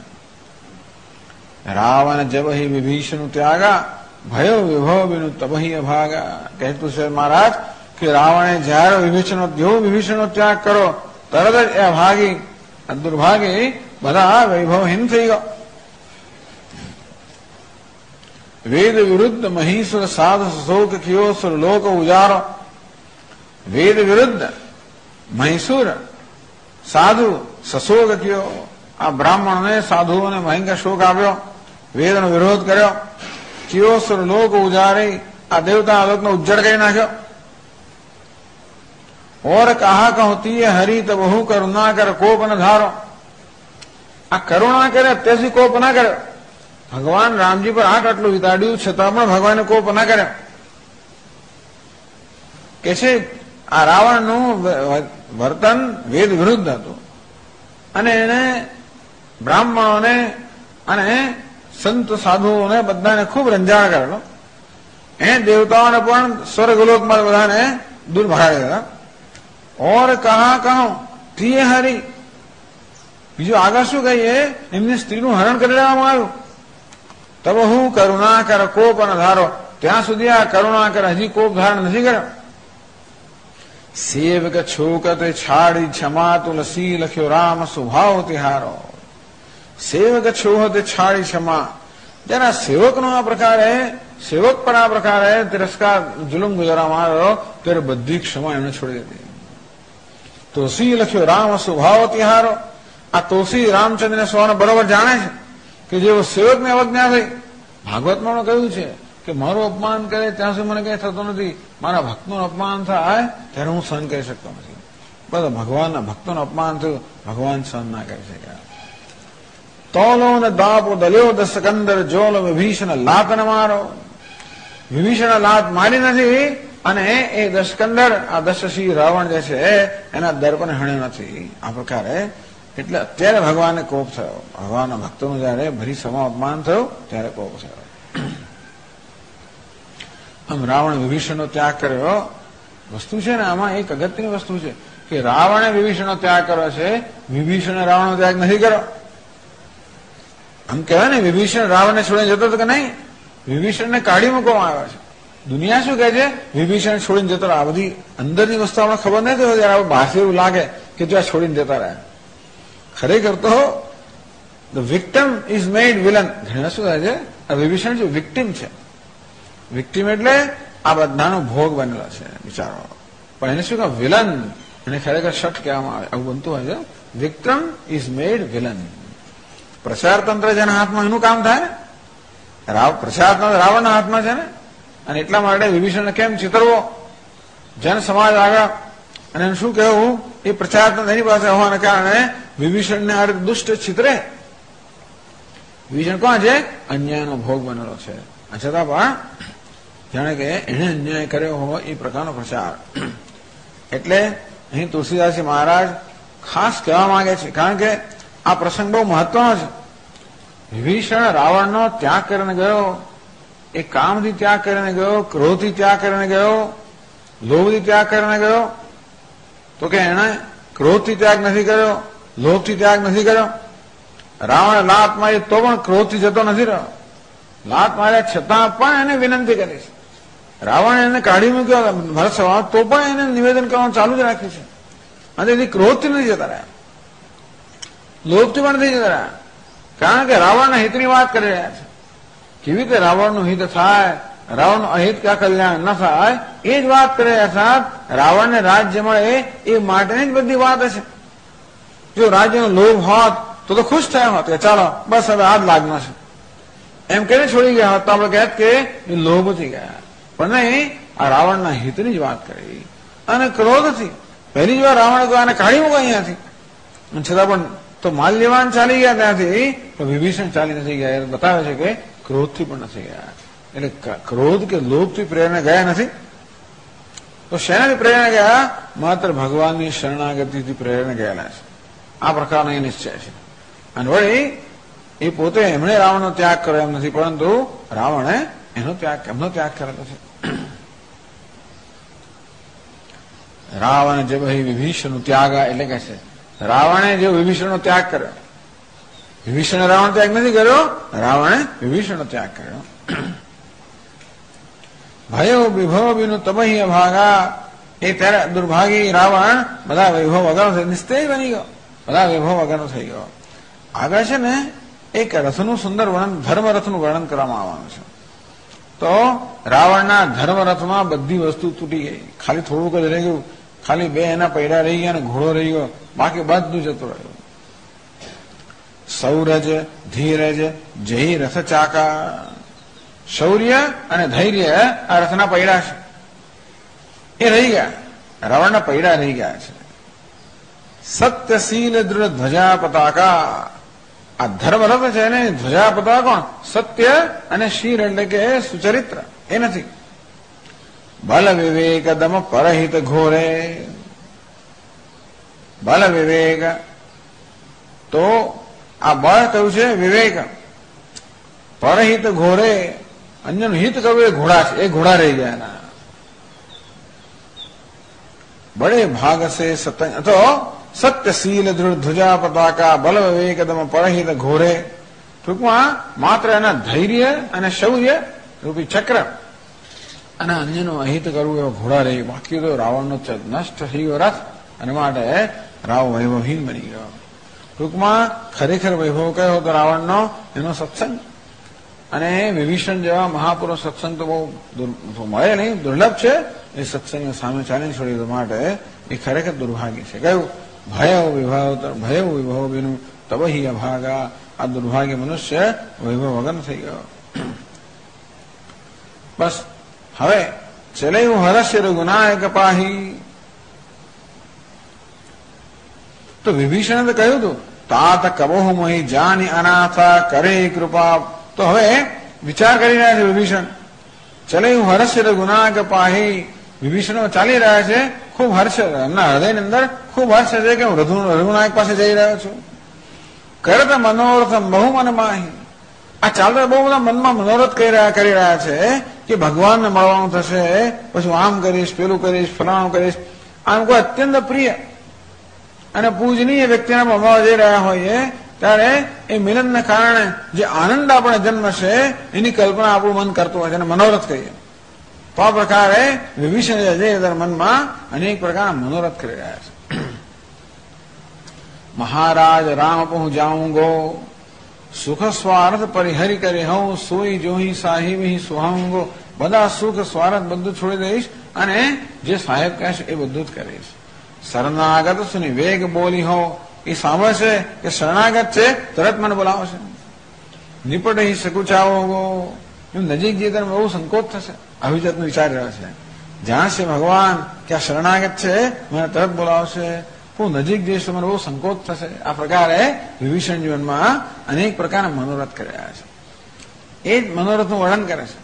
રાવણ જબહી વિભીષણ ત્યાગા ભયો વિભવ બિનુ તબહી અભાગા. કહેતું છે મહારાજ કે રાવણે જયારે વિભીષણનો ત્યાગ કરો તરત જ એ અભાગી દુર્ભાગી બધા વૈભવહીન થઈ ગયો. વેદ વિરુદ્ધ મહીસુર સાધ શોક કિયો સુર લોક ઉજારો. વેદ વિરુદ્ધ મહીસુર સાધુ સશોક કયો. આ બ્રાહ્મણને સાધુઓને ભયંકર શોક આવ્યો, વેદનો વિરોધ કર્યો. કિયો સુર લોક ઉજારે. આ દેવતા લોકનો ઉજ્જડ કરી નાખ્યો. ઓર કહા કહતી હરિ તો બહુ કરુણા કર કોપ ન ધારો. આ કરુણા કરે અત્યારથી કોપ ના કર્યો. ભગવાન રામજી પર આટલું વિતાડ્યું છતાં પણ ભગવાને કોપ ના કર્યો. કે છે આ રાવણનું વર્તન વેદ વિરુદ્ધ હતું અને એને બ્રાહ્મણોને અને સંત સાધુઓને બધાને ખૂબ રંજાણ કરેલો. એ દેવતાઓને પણ સ્વર્ગલોકમાં બધાને દૂર ભગાડી દીધા. ઓર કહા પ્રિય હરી, બીજું આગળ શું કહીએ, એમની સ્ત્રીનું હરણ કરી લેવામાં આવ્યું. તબ હું કરુણા કર કોપ અને ધારો, ત્યાં સુધી આ કરુણા કર હજી કોપ ધારણ નથી કર્યો. સેવક છોકતે છાડી ક્ષમા તુલસી લખ્યો રામ સ્વભાવ તિહારો. સેવક છોહતે છાડી ક્ષમા, જેના સેવકનો આ પ્રકારે, સેવક પર આ પ્રકારે તિરસ્કાર જુલુમ ગુજારવામાં આવ્યો ત્યારે બધી ક્ષમા એમણે છોડી દીધી. તુલસી લખ્યો રામ સ્વભાવ તિહારો, આ તુલસી રામચંદ્રને સ્વભાવ બરોબર જાણે છે કે જેવો સેવકને અવજ્ઞા થઈ. ભાગવતમાં કહ્યું છે કે મારું અપમાન કરે ત્યાં સુધી મને કઈ થતું નથી, મારા ભક્તનું અપમાન થાય ત્યારે હું સહન કરી શકતો નથી. બધા ભગવાનના ભક્તોનું અપમાન થયું, ભગવાન સહન ના કરી શક્યા. તોલો ને દાપો દલ્યો દસકંદર જોલો વિભીષણ લાત ન મારો. વિભીષણ લાત મારી નથી અને એ દસકંદર આ દશશી રાવણ જે છે એના દર્પને હણ્યો નથી. આ પ્રકારે એટલે અત્યારે ભગવાનને કોપ થયો. ભગવાનના ભક્તોનું જયારે ભરી સભા અપમાન થયું ત્યારે કોપ થયો. આમ રાવણ વિભીષણનો ત્યાગ કર્યો. વસ્તુ છે ને આમાં એક અગત્યની વસ્તુ છે કે રાવણે વિભીષણનો ત્યાગ કર્યો છે, વિભીષણે રાવણનો ત્યાગ નથી કર્યો. આમ કહેવાય ને વિભીષણ રાવણને છોડીને જતો હતો કે નહીં, વિભીષણને કાઢી મૂકવામાં આવ્યો છે. દુનિયા શું કહે છે, વિભીષણ છોડીને જતો રહ્યો. આ બધી અંદરની વસ્તુ આપણે ખબર નથી હોય ત્યારે બહારથી એવું લાગે કે જો આ છોડીને જતા રહ્યા. ખરેખર તો the victim is made villain. ઘણા શું થાય છે, આ વિભીષણ જે વિક્ટિમ છે, વિક્ટિમ એટલે આ બધાનો ભોગ બનેલો છે બિચારો, પણ એને શું કહે વિલન, એને ખરેખર શટ કહેવામાં આવે. આવું બનતું હોય છે, વિક્ટિમ ઇઝ મેડ વિલન. પ્રચાર તંત્ર જેના હાથમાં એનું કામ થાય, પ્રચાર તંત્ર રાવણના હાથમાં છે ને, અને એટલા માટે વિભીષણને કેમ ચિતરવો જન સમાજ આગળ, અને એને શું કહેવું, એ પ્રચાર તંત્ર એની પાસે હોવાને કારણે વિભીષણને આ રીતે દુષ્ટ ચિતરે. વિભીષણ કોણ છે, અન્યાયનો ભોગ બનેલો છે, છતાં પણ જાણે કે એને અન્યાય કર્યો હોય એ પ્રકારનો પ્રચાર. એટલે અહીં તુલસીદાસજી મહારાજ ખાસ કહેવા માંગે છે, કારણ કે આ પ્રસંગ બહુ મહત્વનો છે. વિભીષણ રાવણનો ત્યાગ કરીને ગયો, એ કામથી ત્યાગ કરીને ગયો, ક્રોધથી ત્યાગ કરીને ગયો, લોભથી ત્યાગ કરીને ગયો, તો કે એણે ક્રોધથી ત્યાગ નથી કર્યો, લોભથી ત્યાગ નથી કર્યો. રાવણે લાત મારી તો પણ ક્રોધથી જતો નથી રહ્યો. લાત માર્યા છતાં પણ એને વિનંતી કરી છે. રાવણે એને કાઢી મૂક્યો ભરત સભા, તો પણ એને નિવેદન કરવાનું ચાલુ જ રાખ્યું છે. અને એની ક્રોધથી નથી જતા રહ્યા, લોભથી પણ નથી જતા રહ્યા, કારણ કે રાવણના હિતની વાત કરી રહ્યા છે. કેવી રીતે રાવણનું હિત થાય, રાવણનું અહિત કે કલ્યાણ ન થાય, એ જ વાત કરી રહ્યા છે. રાવણને રાજ્ય મળે એ માટેની જ બધી વાત હશે. જો રાજ્યનો લોભ હોત તો ખુશ થયા હોત કે ચાલો બસ હવે આ જ લાગનો છે એમ કહીને છોડી ગયા હોત તો આપણે કહેત કે એ લોભથી ગયા. પણ નહીં, આ રાવણના હિતની જ વાત કરી અને ક્રોધથી. પહેલી જ વાર રાવણ આને કાઢી મૂકો અહીંયાથી, છતાં પણ તો માલ્યવાન ચાલી ગયા ત્યાંથી, તો વિભીષણ ચાલી નથી ગયા. એ બતાવે છે કે ક્રોધથી પણ નથી ગયા. એટલે ક્રોધ કે લોભથી પ્રેરણા ગયા નથી, તો શેનાથી પ્રેરણા ગયા, માત્ર ભગવાનની શરણાગતિથી પ્રેરણા ગયેલા છે. આ પ્રકારનો એ નિશ્ચય છે. અને વળી એ પોતે એમણે રાવણનો ત્યાગ કર્યો એમ નથી, પરંતુ રાવણે એમનો ત્યાગ કરેલો છે. રાવણ જે ભાઈ વિભીષણનો ત્યાગ, એટલે કે છે રાવણે જે વિભીષણનો ત્યાગ કર્યો, વિભીષણે રાવણ ત્યાગ નથી કર્યો, રાવણે વિભીષણનો ત્યાગ કર્યો. ભયો વિભવ બિનુ તમહી અભાગા, એ ત્યારે દુર્ભાગી રાવણ બધા વૈભવ વગરનો નિસ્તેજ બની ગયો, બધા વૈભવ વગરનો થઈ ગયો. આગળ છે ને એક રથનું સુંદર વર્ણન, ધર્મરથનું વર્ણન કરવામાં આવવાનું છે. તો રાવણના ધર્મરથમાં બધી વસ્તુ તૂટી ગઈ, ખાલી થોડુંક જ રહી ગયું, ખાલી બે એના પૈડા રહી ગયા અને ઘોડો રહી ગયો, બાકી બધું જતું રહ્યું. સૌરજ ધીરજ જય રથ ચાકા, શૌર્ય અને ધૈર્ય આ રથના પૈડા છે, એ રહી ગયા, રાવણના પૈડા રહી ગયા છે. સત્યશીલ દૃઢ ધ્વજા પતાકા, આ ધર્મરથ છે ને ધ્વજા પતાકા કોણ, સત્ય અને શીલ એટલે કે સુચરિત્ર એ નથી. બલ વિવેક દમ પરહિત ઘોરે, બલ વિવેક, તો આ બળ કયું છે વિવેક, પરહિત ઘોરે, અન્યનું હિત કયું એ ઘોડા છે, એ ઘોડા રહી ગયા એના. बड़े भाग से सत्य तो સત્યશીલ દૃઢ ધ્વજા પતાકા બલ વિવેકદમ પરહિત ઘોરે. ટૂંકમાં માત્ર એના ધૈર્ય અને શૌર્ય રૂપી ચક્ર અને અન્યનું અહિત કરવું એવો ઘોડા રહી. બાકી તો રાવણનો નષ્ટ થઈ ગયો રથ અને માટે રાવ વૈભવહીન બની ગયો. ટૂંકમાં ખરેખર વૈભવ કયો હતો રાવણનો? એનો સત્સંગ. અને વિભીષણ જેવા મહાપુરુષ સત્સંગ તો બહુ મળે નહીં, દુર્લભ છે. એ સત્સંગને સામે ચાલી છોડી માટે એ ખરેખર દુર્ભાગ્ય છે. કયું? ભય વિભવ બિનું તબહી અભાગા. આ દુર્ભાગ્ય મનુષ્ય વૈભવ વગર થઈ ગયો. બસ હવે ચલેયું હરસ્ય રઘુનાયક પાહી. તો વિભીષણે તો કહ્યું હતું તાત કબોહ મોહી જાની અનાથા કરે કૃપા. તો હવે વિચાર કરી રહ્યા છે વિભીષણ. ચલેયું હરસ્ય રઘુનાયક પાહી. વિભીષણ ચાલી રહ્યા છે, ખૂબ હર્ષ, એમના હૃદયની અંદર ખૂબ હર્ષ છે કે હું રઘુનાયક પાસે જઈ રહ્યો છું. કરત મનોરથ બહુ મન માહી. આ ચાલતા બહુ બધા મનમાં મનોરથ કરી રહ્યા છે કે ભગવાનને મળવાનું થશે, પછી આમ કરીશ, પેલું કરીશ, ફલાણું કરીશ. આમ કોઈ અત્યંત પ્રિય અને પૂજનીય વ્યક્તિને મળવા જઈ રહ્યા હોઈએ ત્યારે એ મિલનને કારણે જે આનંદ આપણે જન્મશે એની કલ્પના આપણું મન કરતું હોય છે, એને મનોરથ કહીએ. તો આ પ્રકારે વિભીષણ જે મનમાં અનેક પ્રકારના મનોરથ કરી રહ્યા છે. મહારાજ રામ પહું જાઉંગો સુખ સ્વાર્થ પરિહરી કરે હું સોઈ જોહી સાહિબ સુહાંગો. બધા સુખ સ્વાર્થ બધું છોડી દઈશ અને જે સાહેબ કહેશે એ બધું જ કરીશ. શરણાગત સુની વેગ બોલી હો. એ સાંભળશે કે શરણાગત છે તરત મને બોલાવશે. નિપટ હી સકુચાવો. નજીક જઈએ ત્યારે બહુ સંકોચ થશે. અભિજાતનો વિચાર રહ્યો છે. જાણશે ભગવાન કે આ શરણાગત છે મને તરત બોલાવશે. હું નજીક જઈશ તો મને બહુ સંકોચ થશે. આ પ્રકારે વિભીષણ જીવનમાં અનેક પ્રકારના મનોરથ કર્યા છે. એ જ મનોરથનું વર્ણન કરે છે.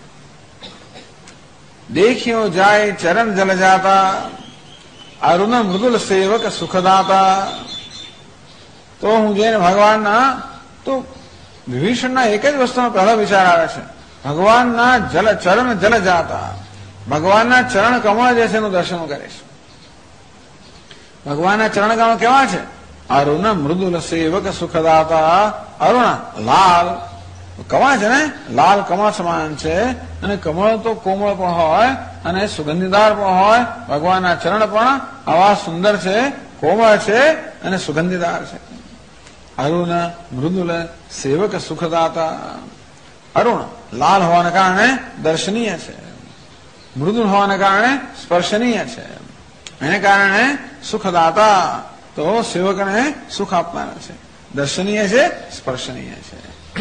દેખ્યો જાય ચરણ જલ જાતા અરુણ મૃદુલ સેવક સુખદાતા. તો હું જઈને ભગવાનના તો વિભીષણના એક જ વસ્તુનો પહેલો વિચાર આવે છે. ભગવાનના ચરણ જલ જાતા. ભગવાનના ચરણ કમળ જે છે એનું દર્શન કરીશ. ભગવાનના ચરણ કમળ કેવા છે? અરુણ મૃદુલ સેવક સુખદાતા. અરુણ લાલ કમળ છે ને, લાલ કમળ સમાન છે. અને કમળ તો કોમળ પણ હોય અને સુગંધીદાર પણ હોય. ભગવાનના ચરણ પણ આવા સુંદર છે, કોમળ છે અને સુગંધીદાર છે. અરુણ મૃદુલ સેવક સુખદાતા. અરુણ લાલ હોવાને કારણે દર્શનીય છે, મૃદુલ હોવાને કારણે સ્પર્શનીય છે, એને કારણે સુખદાતા. તો સેવકને સુખ આપનારા છે, દર્શનીય છે, સ્પર્શનીય છે.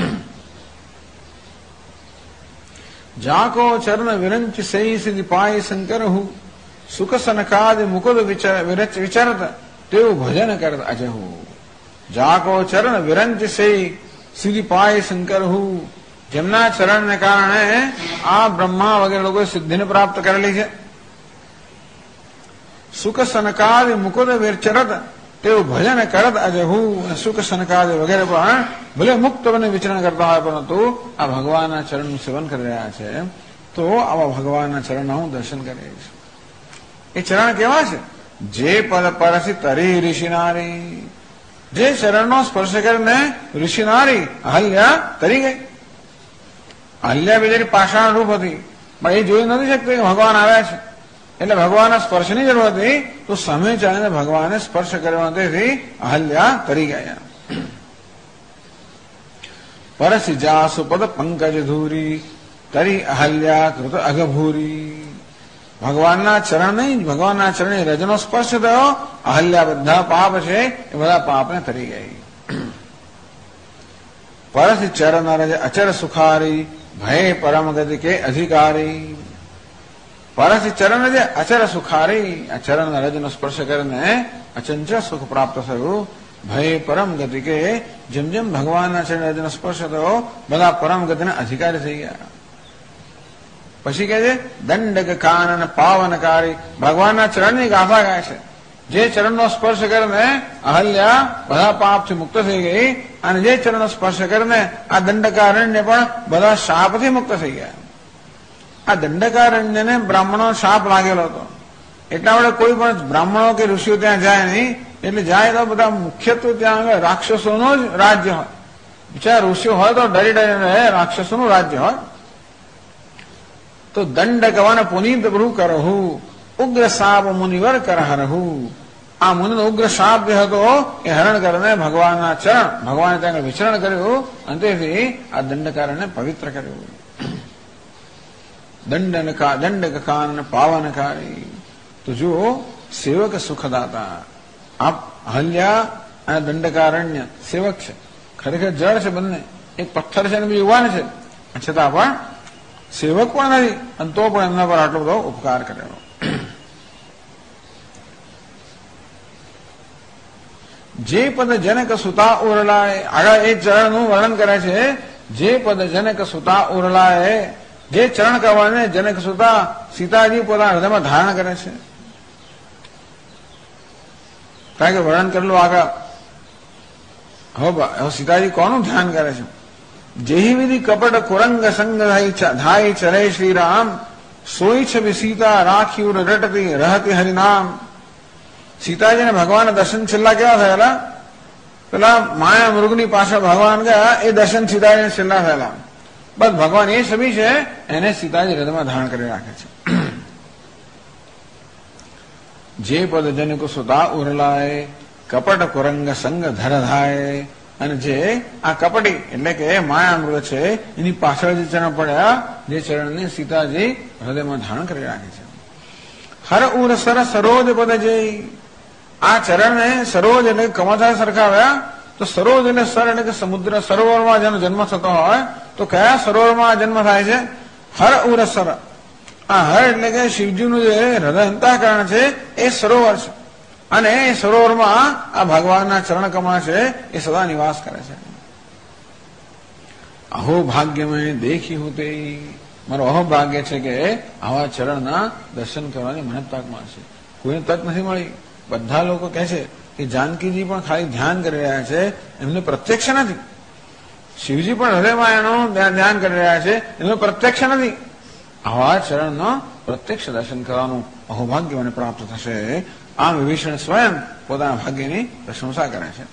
જાકો ચરણ વિરંચ સહી સિદ્ધિ પાય શંકર હું. સુખ સનકાદ મુકુદ વિચરત તેવું ભજન કરત અજહુ. જાકો ચરણ વિરંચ સહી સિદ્ધિ પાય શંકર હું. જેમના ચરણને કારણે આ બ્રહ્મા વગેરે લોકોએ સિદ્ધિને પ્રાપ્ત કરેલી છે. સુખ સનકાદ મુકુદ વિચરત તેવું ભજન કરત અજહુ. સુખ સનકાદ વગેરે પણ ભલે મુક્ત બને વિચરણ કરતા હોય પરંતુ આ ભગવાનના ચરણનું સેવન કરી રહ્યા છે. તો આવા ભગવાનના ચરણના હું દર્શન કરીશ. એ ચરણ કેવા છે? જે પદ પરસી તરી ઋષિનારી. જે ચરણનો સ્પર્શ કરીને ઋષિનારી અહલ્યા તરી ગઈ. અહલ્યા બિચારી પાષાણ રૂપ હતી, પણ એ જોઈ નથી શકતી કે ભગવાન આવ્યા છે. એટલે ભગવાનના સ્પર્શની જરૂર હતી તો સામે ચાલીને ભગવાને સ્પર્શ કર્યો તેથી અહલ્યા તરી ગયા. પરસી જાસુ પદ પંકજ ધૂરી તરી અહલ્યા કૃત અઘભૂરી. ભગવાનના ચરણ નહીં, ભગવાનના ચરણે રજનો સ્પર્શ થયો. અહલ્યા બધા પાપ છે એ બધા પાપને તરી ગઈ. પરસી ચરણ રજ અચર સુખારી ભય પરમ ગતિ કે અધિકારી. પરસી ચરણ જે અચર સુખારી. આ ચરણ રજનો સ્પર્શ કરીને અચંચળ સુખ પ્રાપ્ત થયું. ભય પરમ ગતિ કે જેમ જેમ ભગવાનના ચરણ રજનો સ્પર્શ થયો બધા પરમ ગતિના અધિકારી થઈ ગયા. પછી કહે છે દંડક કાનન પાવનકારી. ભગવાનના ચરણની ગાથા ગાય છે. જે ચરણનો સ્પર્શ કરીને અહલ્યા બધા પાપથી મુક્ત થઈ ગઈ અને જે ચરણનો સ્પર્શ કરીને આ દંડકારણ્ય પણ બધા શાપથી મુક્ત થઈ ગયા. આ દંડકારણ્યને બ્રાહ્મણો શાપ લાગેલો હતો. એટલા માટે કોઈ પણ બ્રાહ્મણો કે ઋષિઓ ત્યાં જાય નહીં. એટલે જાય તો બધા મુખ્યત્વે ત્યાં આગળ રાક્ષસોનું જ રાજ્ય હોય. બિચારા ઋષિઓ હોય તો ડરી ડરીને રાક્ષસોનું રાજ્ય હોય. તો દંડ કવન પુનીત ભ્રુ કરહુ ઉગ્ર સાપ મુનિવર કરહરહુ. આ મુનિનો ઉગ્ર સાપ જે હતો એ હરણ કરીને ભગવાનના ચરણ, ભગવાને ત્યાં વિચરણ કર્યું અને તેથી આ દંડકારણને પવિત્ર કર્યું. દંડક કાન પાવનકારી. તો જુઓ સેવક સુખદાતા. આપ અહલ્યા અને દંડકારણ્ય સેવક છે. ખરેખર જળ છે બંને, એક પથ્થર છે અને બીજું યુવાન છે, છતાં પણ સેવક પણ નથી અને તો પણ એમના પર આટલો બધો ઉપકાર કર્યો. જે પદ જનક સુતા ઉરલાય, આગળ એ ચરણનું વર્ણન કરે છે. જે પદ જનક સુતા ઉરલાય, જે ચરણ કવળને જનક સુતા સીતાજી પોતાના હૃદયમાં ધારણ કરે છે. કારણ કે વર્ણન કરેલું આગળ. હવે સીતાજી કોનું ધ્યાન કરે છે? જેહી વિધિ કપટ કુરંગ સંગ ધાઈ ચરે શ્રી રામ, સોઈ છબી સીતા રાખ્યું રટતી રહતી હરિનામ. સીતાજીને ભગવાનના દર્શન છેલ્લા કેવા થયેલા? પેલા માયા મૃગની પાછળ ભગવાન ગયા, એ દર્શન સીતાજીને છેલ્લા થયેલા. બસ ભગવાન એ છબી છે, એને સીતાજી હૃદયમાં ધારણ કરી રાખે છે. જે પદ જનક સુતા ઉરલાય, કપટ કુરંગ સંગ ધરધાય. અને જે આ કપટી એટલે કે માયામૃગ છે, એની પાછળ જે ચરણ પડ્યા, જે ચરણને સીતાજી હૃદયમાં ધારણ કરી રાખે છે. હર ઉર સર સરોજ પદ જય. આ ચરણને સરોજ એટલે કમળા સરખાવ્યા. તો સરોજ એટલે સર એટલે કે સમુદ્ર સરોવરમાં જેનો જન્મ થતો હોય, તો કયા સરોવરમાં જન્મ થાય છે? હર ઉર સર. આ હર એટલે કે શિવજીનું જે હૃદય અંતઃકરણ છે એ સરોવર છે. અને એ સરોવરમાં આ ભગવાનના ચરણ કમળ છે એ સદા નિવાસ કરે છે. અહો ભાગ્યમય દેખી હોતે. મારો અહોભાગ્ય છે કે આવા ચરણના દર્શન કરવાની મને તક મળશે. કોઈને તક નથી મળી. બધા લોકો કહે છે કે જાનકીજી પણ ખાલી ધ્યાન કરી રહ્યા છે, એમને પ્રત્યક્ષ નથી. શિવજી પણ હૃદયમાં એનું ધ્યાન કરી રહ્યા છે, એનું પ્રત્યક્ષ નથી. આવા ચરણનો પ્રત્યક્ષ દર્શન કરવાનું અહોભાગ્ય મને પ્રાપ્ત થશે. આમ વિભીષણ સ્વયં પોતાના ભાગ્યની પ્રશંસા કરે છે.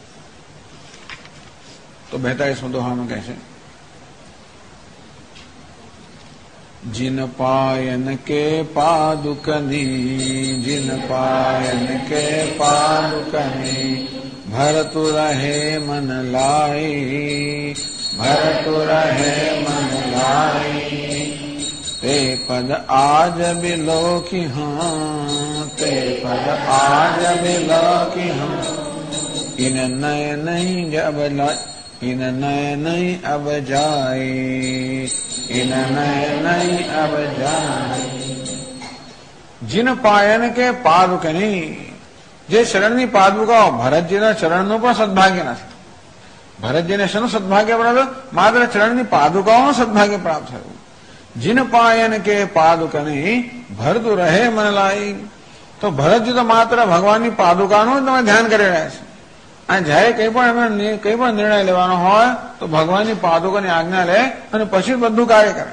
તો 42મો દોહામાં કહે છે, जिन पायन के पादुकनी, जिन पायन के पादुकनी, भरतु रहे मन लाई, भरतु रहे मन लाई। ते पद आज बिलो की हाँ, ते पद आज बिलो की हाँ। इन नय नहीं जब इन नय नहीं अब जाए, इन नय नहीं अब जाए। जिन पायन के पादुकनी, જે શરણની પાદુકાઓ, ભરતજીના ચરણનું પણ સદભાગ્ય નથી. ભરતજીને શેનું સદભાગ્ય પ્રાપ્ત? માત્ર ચરણની પાદુકાઓનું સદભાગ્ય પ્રાપ્ત થયું. જીન પાયન કે પાદુકની ભરતું રહે મન લાઈ. તો ભરતજી તો માત્ર ભગવાનની પાદુકાનું જ તમે ધ્યાન કરી રહ્યા છે. અને જયારે કંઈ પણ નિર્ણય લેવાનો હોય તો ભગવાનની પાદુકાની આજ્ઞા લે અને પછી બધું કાર્ય કરે.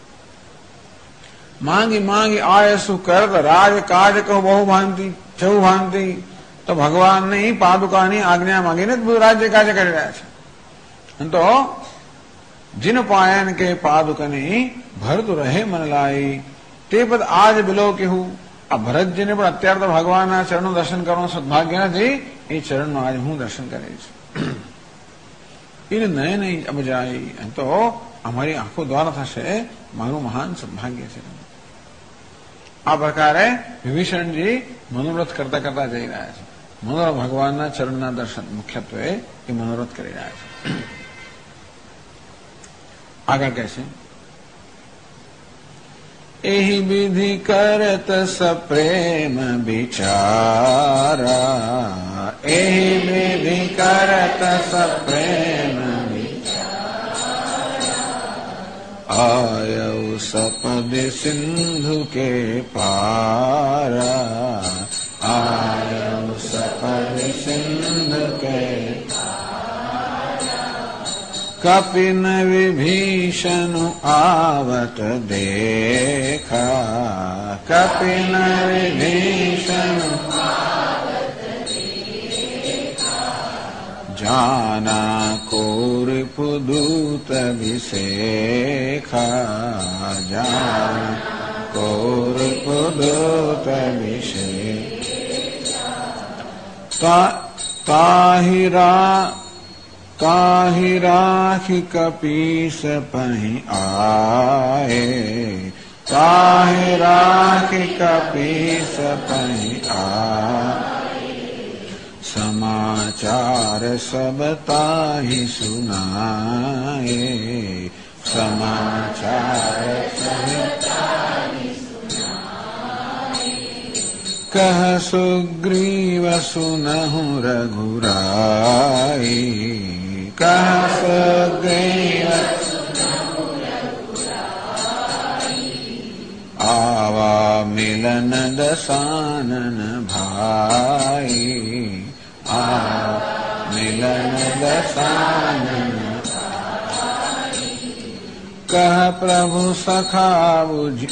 માંગી માંગી આય શું કરત રાજ કાજ કહો બહુ ભાંતિ જવું ભાંતિ. તો ભગવાનની પાદુકાની આજ્ઞા માંગીને જ બધું રાજ્ય કાર્ય કરી રહ્યા છે. તો જીન પાયન કે પાદુકની ભરતું રહે મન લાઈ. તે પદ આજ બિલો કેવું. આ ભરતજીને પણ અત્યારે તો ભગવાનના ચરણનું દર્શન કરવાનું સદભાગ્ય નથી. એ ચરણનું આજે હું દર્શન કરીશ. એને નય નહીં અબ જાય. તો અમારી આંખો દ્વારા થશે, મારું મહાન સદભાગ્ય છે. આ પ્રકારે વિભીષણજી મનોરથ કરતા કરતા જઈ રહ્યા છે. મનોરથ ભગવાનના ચરણના દર્શન મુખ્યત્વે એ મનોરથ કરી રહ્યા છે. આગળ કહે છે, એહી વિધિ કરત સપ્રેમ બિચારા, એહી વિધિ કરત સપ્રેમ आयौ सपद सिंधु के पारा, आयौ सपद सिंधु के कपिन विभीषण आवत देखा, कपिन विभीषण जाना कोरिपुदूत अभिषेखा, जाना कोरिपुदूत अभिषेखा। ताहि राखी कपीस पहि आए, ताहि राखी कपीस पहि आए, समाचार सब ताहि सुनाए, समाचार सब ताहि सुनाए। कह सुग्रीव सुनहु रघुराई, कह सुग्रीव सुनहु रघुराई, आवा मिलन दसानन भाई, आवा मिलन दसानन भाई। कह प्रभु सखा बुझि,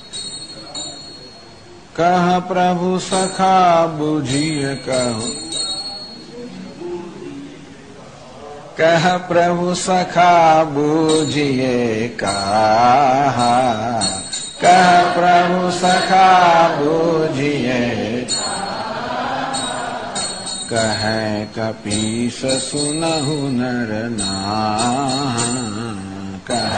कह प्रभु सखा बुझिय कहो, कह प्रभु सखा बुझिए कहा, कह प्रभु सखा बुझिए, कह कपीस सुनहु नर नाहा, कह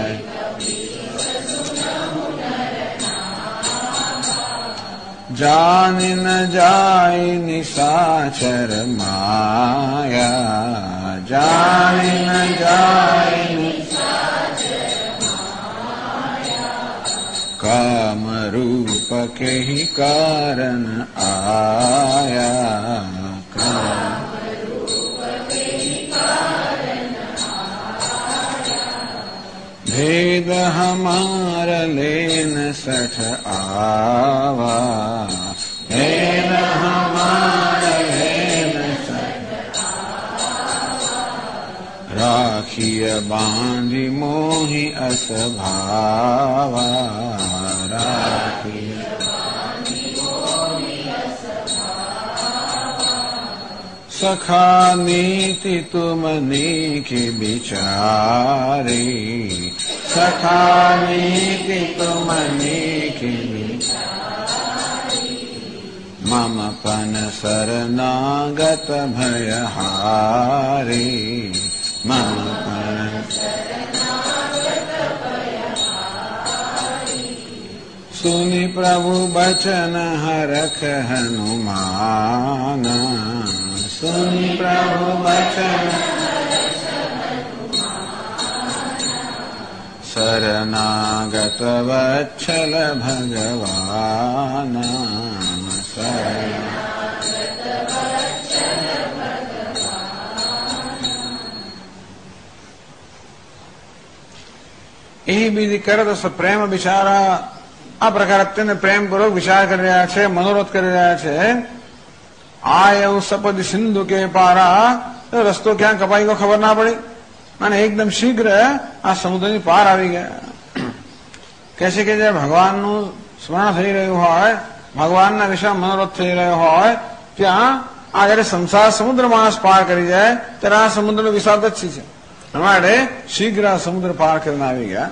जान न जाय निशाचर माया, जान न जाय निशाचर माया, काम रूप के ही कारण आया, काम रूप के ही कारण आया। भेद हमार लेन सठ आवा, भेद हमार लेन सठ आवा, राखिय बांधि मोहि अस भावा, राखिय बांधि मोहि अस भावा। सखा नीति तुम नीकी विचारी, सखा नीति तुम नीकी विचारी, मम पन शरणागत भयहारी, मम पन शरणागत भयहारी। सुनि प्रभु बचन हरख हनुमाना, सुनि प्रभु बचन शरणागत वत्सल भगवाना, शरणागत वत्सल ભગવાન। એ બીજી કરે તો પ્રેમ બિચારા આ પ્રકાર અત્યંત પ્રેમપૂર્વક વિચાર કરી રહ્યા છે, મનોરથ કરી રહ્યા છે। આ એવું સપદ સિંધુ કે પારા, રસ્તો ક્યાં કપાઈ ગયો ખબર ના પડી અને એકદમ શીઘ્ર આ સમુદ્રની પાર આવી ગયા। કહે છે કે જે ભગવાનનું સ્મરણ થઈ રહ્યું હોય, ભગવાનના વિશે મનોરથ થઈ રહ્યો હોય, ત્યાં આ જયારે સંસાર સમુદ્ર માણસ પાર કરી જાય ત્યારે આ સમુદ્રનો વિશાળ જ છે, માટે શીઘ્ર આ સમુદ્ર પાર કરીને આવી ગયા।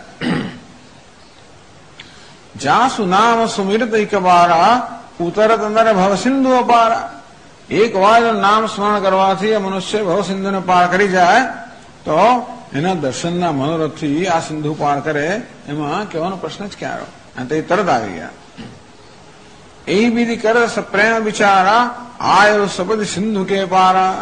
જ્યાં સુનામ સુમિરત એક બારા, ઉતરત અંદર ભવ સિંધુ અપારા। એક વાર નામ સ્મરણ કરવાથી મનુષ્ય ભવ સિંધુને પાર કરી જાય તો એના દર્શનના મનોરથથી આ સિંધુ પાર કરે, એમાં કહેવાનો પ્રશ્ન જ ક્યાં આવ્યો? અને તે તરત આવી ગયા। એ બીજી કરે પ્રેમ બિચારા, આયો સપદ સિંધુ કે પારા।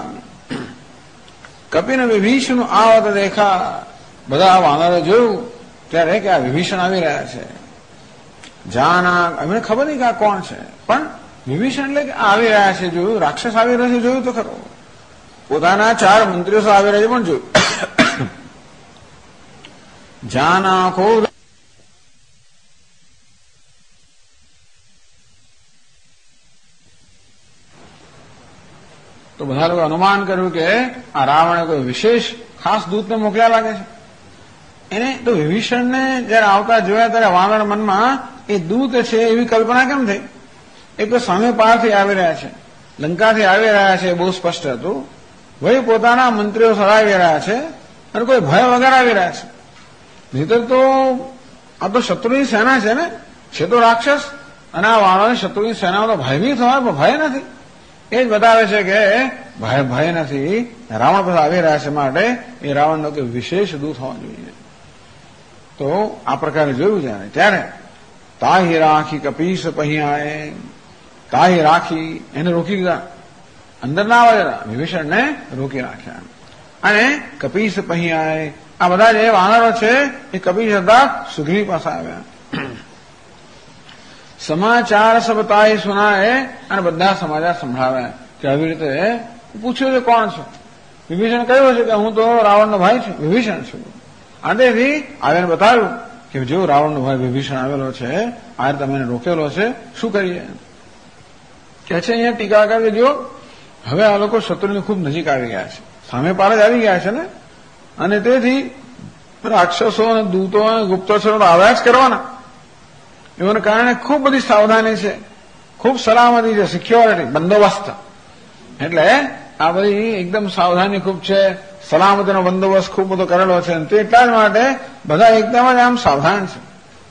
કપિન વિભીષણ આવત દેખા, બધા વાનરો જોયું ત્યારે કે આ વિભીષણ આવી રહ્યા છે। જાના, અમને ખબર નહીં કે આ કોણ છે, પણ વિભીષણ એટલે કે આવી રહ્યા છે જોયું, રાક્ષસ આવી રહ્યા છે જોયું તો ખરો, પોતાના 4 મંત્રીઓ આવી રહ્યા છે પણ જોયું। જાના કો તો બધા લોકો અનુમાન કર્યું કે આ રાવણે કોઈ વિશેષ ખાસ દૂતને મોકલ્યા લાગે છે. એને તો વિભીષણને જયારે આવતા જોયા ત્યારે વાનર મનમાં એ દૂત છે એવી કલ્પના કેમ થઈ? એક તો સામે પારથી આવી રહ્યા છે, લંકાથી આવી રહ્યા છે, બહુ સ્પષ્ટ હતું. વળી પોતાના મંત્રીઓ સળાવી રહ્યા છે અને કોઈ ભય વગર આવી રહ્યા છે. નહીતર તો આ તો શત્રુની સેના છે ને, છે તો રાક્ષસ, અને આ વાનરોની શત્રુની સેનામાં તો ભયભીત હોય, પણ ભય નથી. એ જ બતાવે છે કે ભય નથી. રાવણ પાસે આવી રહ્યા છે માટે એ રાવણનો કે વિશેષ દૂત હોવા જોઈએ. તો આ પ્રકારે જોયું છે ત્યારે તાહી રાખી કપીશ પહેયાએ, તાહી રાખી એને રોકી દીધા, અંદર ના આવે વિભીષણને રોકી રાખ્યા. અને કપીશ પહેયાએ આ બધા જે વાનરો છે એ કપીશ હતા સુગ્રીવ પાસે આવ્યા. સમાચાર સબ તાહી સુનાએ અને બધા સમાચાર સંભળાવ્યા કે આવી રીતે પૂછ્યું છે કોણ છે? વિભીષણ કહ્યું છે કે હું તો રાવણનો ભાઈ છું, વિભીષણ છું. આદેથી આવીને બતાવ્યું કે જો રાવણનો ભાઈ વિભીષણ આવેલો છે, આ રીતે અમે રોકેલો છે, શું કરીએ? કે છે અહીંયા ટીકાકાર કે જો હવે આ લોકો શત્રુની ખૂબ નજીક આવી ગયા છે, સામે પાર જ આવી ગયા છે ને, અને તેથી રાક્ષસો અને દૂતો અને ગુપ્તચરો આવ્યા જ કરવાના. એના કારણે ખૂબ બધી સાવધાની છે, ખૂબ સલામતી છે, સિક્યોરિટી, બંદોબસ્ત. એટલે આ બધી એકદમ સાવધાની ખૂબ છે, સલામતીનો બંદોબસ્ત ખૂબ બધો કરેલો છે. તે એટલા જ માટે બધા એકદમ જ આમ સાવધાન છે.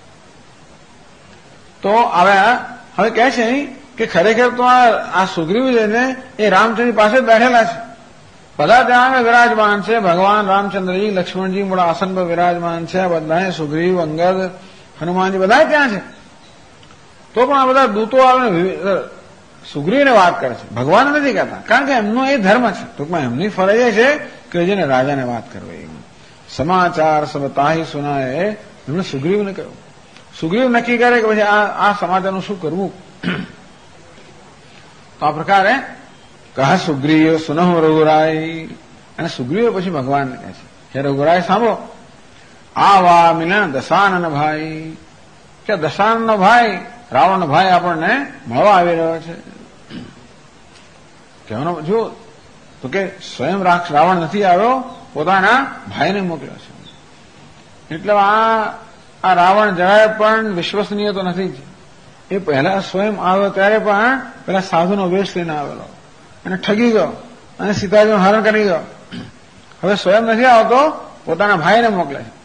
તો હવે કહે છે કે ખરેખર તો આ સુગ્રીવ છે ને એ રામચંદ્ર પાસે જ બેઠેલા છે. બધા ત્યાં વિરાજમાન છે. ભગવાન રામચંદ્રજી, લક્ષ્મણજી મોટા આસન પર વિરાજમાન છે. બધા સુગ્રીવ, અંગદ, હનુમાનજી બધા ત્યાં છે. તો પણ આ બધા દૂતો આવીને સુગ્રીવને વાત કરે છે, ભગવાન નથી કહેતા, કારણ કે એમનો એ ધર્મ છે. ટૂંકમાં એમની ફરજ એ છે કે જેને રાજાને વાત કરવી. સમાચાર સબ તાહી સુનાએ એમણે સુગ્રીવને કહ્યું. સુગ્રીવ નક્કી કરે કે પછી આ સમાચારનું શું કરવું. તો આ પ્રકારે કહા સુગ્રીવ સુનહ રઘુરાય, અને સુગ્રીવ પછી ભગવાનને કહે છે કે રઘુરાય સાંભળો, આવા મિલન દશાનન ભાઈ, કે દશાનનનો ભાઈ રાવણનો ભાઈ આપણને મળવા આવી રહ્યો છે. કહેવાનો જો તો કે સ્વયં રાવણ નથી આવ્યો, પોતાના ભાઈને મોકલ્યો છે. એટલે આ રાવણ જરાય પણ વિશ્વસનીય તો નથી જ. એ પહેલા સ્વયં આવ્યો ત્યારે પણ પેલા સાધુનો વેશ લઈને આવેલો અને ઠગી ગયો અને સીતાજીનું હરણ કરી ગયો. હવે સ્વયં નથી આવતો, પોતાના ભાઈને મોકલે છે.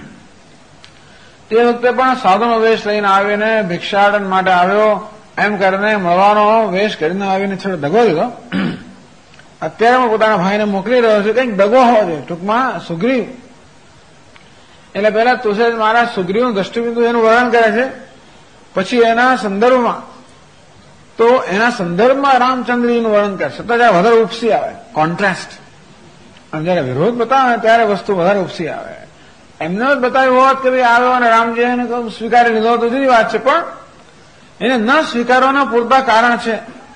તે વખતે પણ સાધુનો વેશ લઈને આવીને ભિક્ષાટન માટે આવ્યો એમ કરીને મળવાનો વેશ કરીને આવીને થોડો દગો લીધો. અત્યારે પણ પોતાના ભાઈને મોકલી રહ્યો છે, કંઈક દગો હોવો જોઈએ. ટૂંકમાં સુગ્રીવ એટલે પહેલા તુલસીદાસ મહારાજ સુગ્રીવનું દ્રષ્ટિબિંદુ એનું વર્ણન કરે છે, પછી એના સંદર્ભમાં તો એના સંદર્ભમાં રામચંદ્રજીનું વર્ણન કરે. છતાં જયારે વધારે ઉપસી આવે, કોન્ટ્રાસ્ટ, અને જયારે વિરોધ બતાવે ત્યારે વસ્તુ વધારે ઉપસી આવે. એમને જ બતાવ્યું હોત કે ભાઈ આવ્યો અને રામજી એને સ્વીકારી લીધો તો જુદી વાત છે, પણ એને ન સ્વીકારવાના પૂરતા કારણ છે.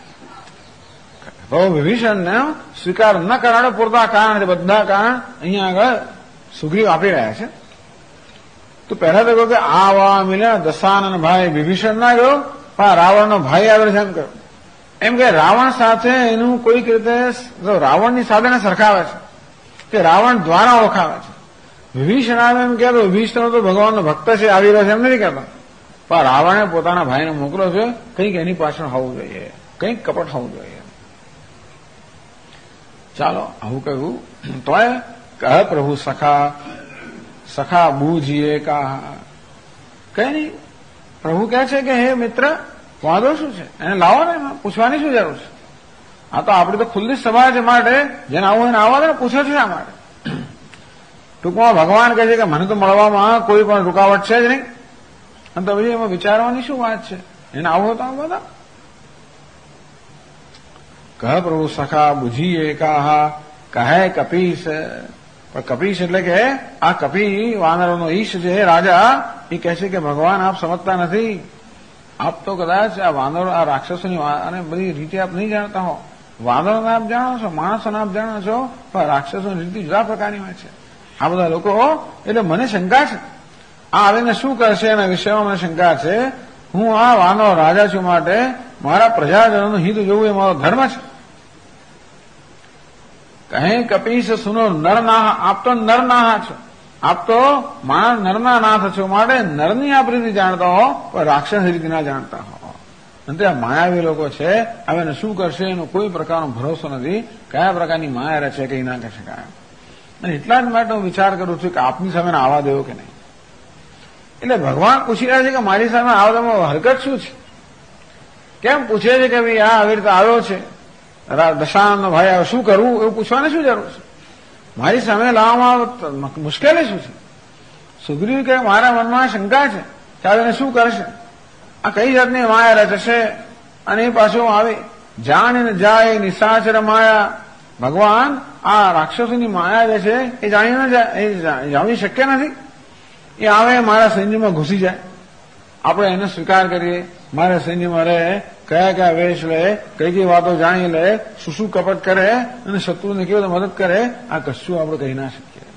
તો વિભીષણને સ્વીકાર ન કરવાના પૂરતા કારણ છે. બધા કારણ અહીંયા આગળ સુગ્રીવ આપી રહ્યા છે. તો પહેલા તો કહ્યું કે આવા મિલ્યા દશાનન ભાઈ, વિભીષણ ના ગયો પણ રાવણનો ભાઈ આવેલો છે એમ કહ્યું. એમ કે રાવણ સાથે એનું કોઈક રીતે રાવણની સાથે સરખાવે છે કે રાવણ દ્વારા ઓળખાવે છે. વિભીષણ આવે એમ કહેતો વિભીષણ તો ભગવાનનો ભક્ત છે, આવી રહ્યો છે એમ નથી કહેતા, પણ રાવણે પોતાના ભાઈને મોકલ્યો છે, કંઈક એની પાછળ હોવું જોઈએ, કંઈક કપટ હોવું જોઈએ. ચાલો આવું કહ્યું તોય કહે પ્રભુ સખા બુજીએ કા, કઈ નહીં. પ્રભુ કહે છે કે હે મિત્ર, વાંધો શું છે, એને લાવો ને, એમાં પૂછવાની શું જરૂર છે? આ તો આપણી તો ખુલ્લી સભા છે, માટે જેને આવું એને આવવા દે ને, પૂછે છે શા માટે? ટૂંકમાં ભગવાન કહે છે કે મને તો મળવામાં કોઈ પણ રૂકાવટ છે જ નહીં, અને તો પછી એમાં વિચારવાની શું વાત છે? એને આવું હતો બધા કહે પ્રભુ સખા બુજીએ કાહા, કહે કપીશ. પણ કપીશ એટલે કે આ કપી વાનરોનો ઈશ છે, રાજા, એ કહે છે કે ભગવાન આપ સમજતા નથી. આપ તો કદાચ આ વાનરો, આ રાક્ષસોની અને બધી રીતે આપ નહીં જાણતા હો. વાનરોને આપ જાણો છો, માણસોને આપ જાણો છો, પણ રાક્ષસોની રીતિ જુદા પ્રકારની હોય છે. આ બધા લોકો, એટલે મને શંકા છે આ આવીને શું કરશે એના વિષયમાં મને શંકા છે. હું આ વાનર રાજા છું, માટે મારા પ્રજાજનોનું હિત જોવું એ મારો ધર્મ છે. કહે કપીશ સુનો નરનાહ, આપ તો નરનાહ છો, આપ તો માણસ નરના નાથ છો, માટે નરની આપ રીતિ જાણતા હો પણ રાક્ષસ રીતિ ના જાણતા હો. અને આ માયાવી લોકો છે, હવે એને શું કરશે એનો કોઈ પ્રકારનો ભરોસો નથી, કયા પ્રકારની માયા રચે કઈ ના કહી શકાય. અને એટલા જ માટે હું વિચાર કરું છું કે આપની સામે આવવા દેવો કે નહીં. એટલે ભગવાન પૂછી રહ્યા છે કે મારી સામે આવવા દેવામાં હરકત શું છે? કેમ પૂછે છે કે ભાઈ આ આવી રીતે આવ્યો છે દશાનંદ ભાઈ, હવે શું કરવું એવું પૂછવાની શું જરૂર છે? મારી સામે લાવવામાં મુશ્કેલી શું છે? સુગ્રીવ કે મારા મનમાં શંકા છે કે એને શું કરશે, આ કઈ જાતની માયા રચશે, અને એ પાછું આવી જાણીને જાય નિશાચર માયા. ભગવાન આ રાક્ષસોની માયા જે છે એ જાણીને જાય, એ જાણવી શક્ય નથી. એ આવે મારા સૈન્યમાં ઘૂસી જાય, આપણે એને સ્વીકાર કરીએ, મારા સૈન્યમાં રહે, કયા કયા વેશ લે, કઈ કઈ વાતો જાણી લે, શું શું કપટ કરે અને શત્રુને કેવી રીતે મદદ કરે, આ કશું આપણે કહી ના શકીએ.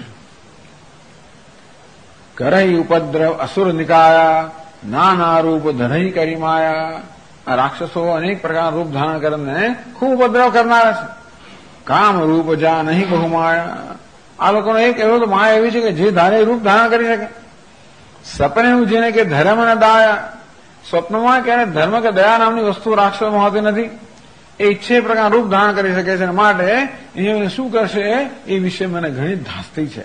કરહી ઉપદ્રવ અસુર નિકાયા, નાના રૂપ ધરહી કરી માયા. આ રાક્ષસો અનેક પ્રકારના રૂપ ધારણ કરીને ખૂબ ઉપદ્રવ કરનારા છે. કામ રૂપ જા નહીં બહુ માયા. આ લોકોનો એક એવો તો માયા એવી છે કે જે ધારે રૂપ ધારણ કરી શકે. સપને જેને કે ધર્મ ન દાયા, સ્વપ્નમાં કે ધર્મ કે દયા નામની વસ્તુ રાક્ષસમાં હોતી નથી. એ ઈચ્છે પ્રકાર રૂપ ધારણ કરી શકે છે, માટે એને શું કરશે એ વિશે મને ઘણી ધાસ્તી છે.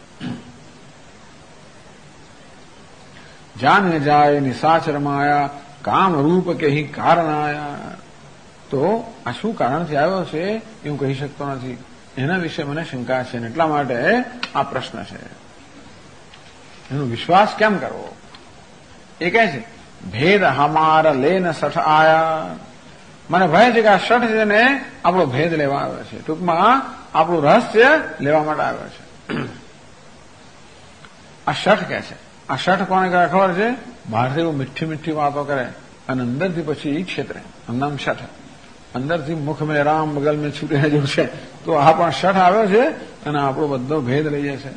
જાને જાય નિશાચર માયા, કામ રૂપ કે હિ કારણ આયા. તો આ શું કારણથી આવ્યો છે એ હું કહી શકતો નથી, એના વિશે મને શંકા છે, એટલા માટે આ પ્રશ્ન છે. એનો વિશ્વાસ કેમ કરવો? એ કહે છે ભેદ હમારા લેન સઠ આયા. મને ભય છે કે આ શઠ છે ને આપણો ભેદ લેવા આવ્યો છે, ટૂંકમાં આપણું રહસ્ય લેવા માટે આવ્યો છે. આ શઠ કે છે, આ શઠ કોને કહે ખબર છે? બહારથી એવું મીઠી મીઠી વાતો કરે અને અંદરથી પછી ક્ષેત્રે, નામ શઠ. અંદરથી મુખ મેં રામ બગલ મેં છૂટે જેવું છે. તો આ પણ શઠ આવ્યો છે અને આપણો બધો ભેદ લઈ જશે.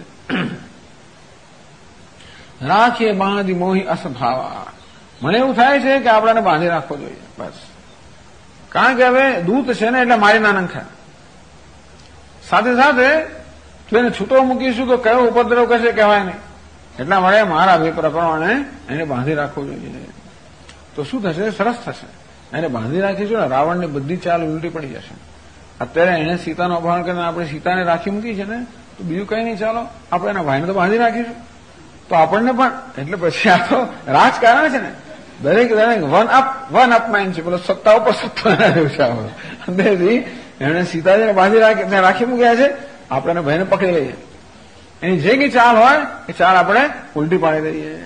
રાખીએ બાંધી મોહી અસભાવા. મને એવું થાય છે કે આપણને બાંધી રાખવો જોઈએ બસ. કારણ કે હવે દૂત છે ને એટલે મારી ના નંખા. સાથે સાથે જો એને છૂટો મૂકીશું તો કયો ઉપદ્રવ કરશે કહેવાય નહીં. એટલા માટે મારા અભિપ્રાય પ્રમાણે એને બાંધી રાખવું જોઈએ. તો શું થશે? સરસ થશે. એને બાંધી રાખીશું ને રાવણની બધી ચાલ ઉલટી પડી જશે. અત્યારે એને સીતાનું અપહરણ કરીને આપણે સીતાને રાખી મૂકી છે ને, તો બીજું કઈ નહીં, ચાલો આપણે એના ભાઈને તો બાંધી રાખીશું. તો આપણને પણ એટલે પછી આ તો રાજકારણ છે ને, દરેક વન અપ માઇન્ડ છે, પેલો સત્તા ઉપર સત્તા અંદરથી એમણે સીતાજીને બાંધી રાખી મૂક્યા છે. આપણે ભાઈને પકડી લઈએ, એની જે કઈ ચાલ હોય એ ચાલ આપણે ઉલટી પાડી દઈએ.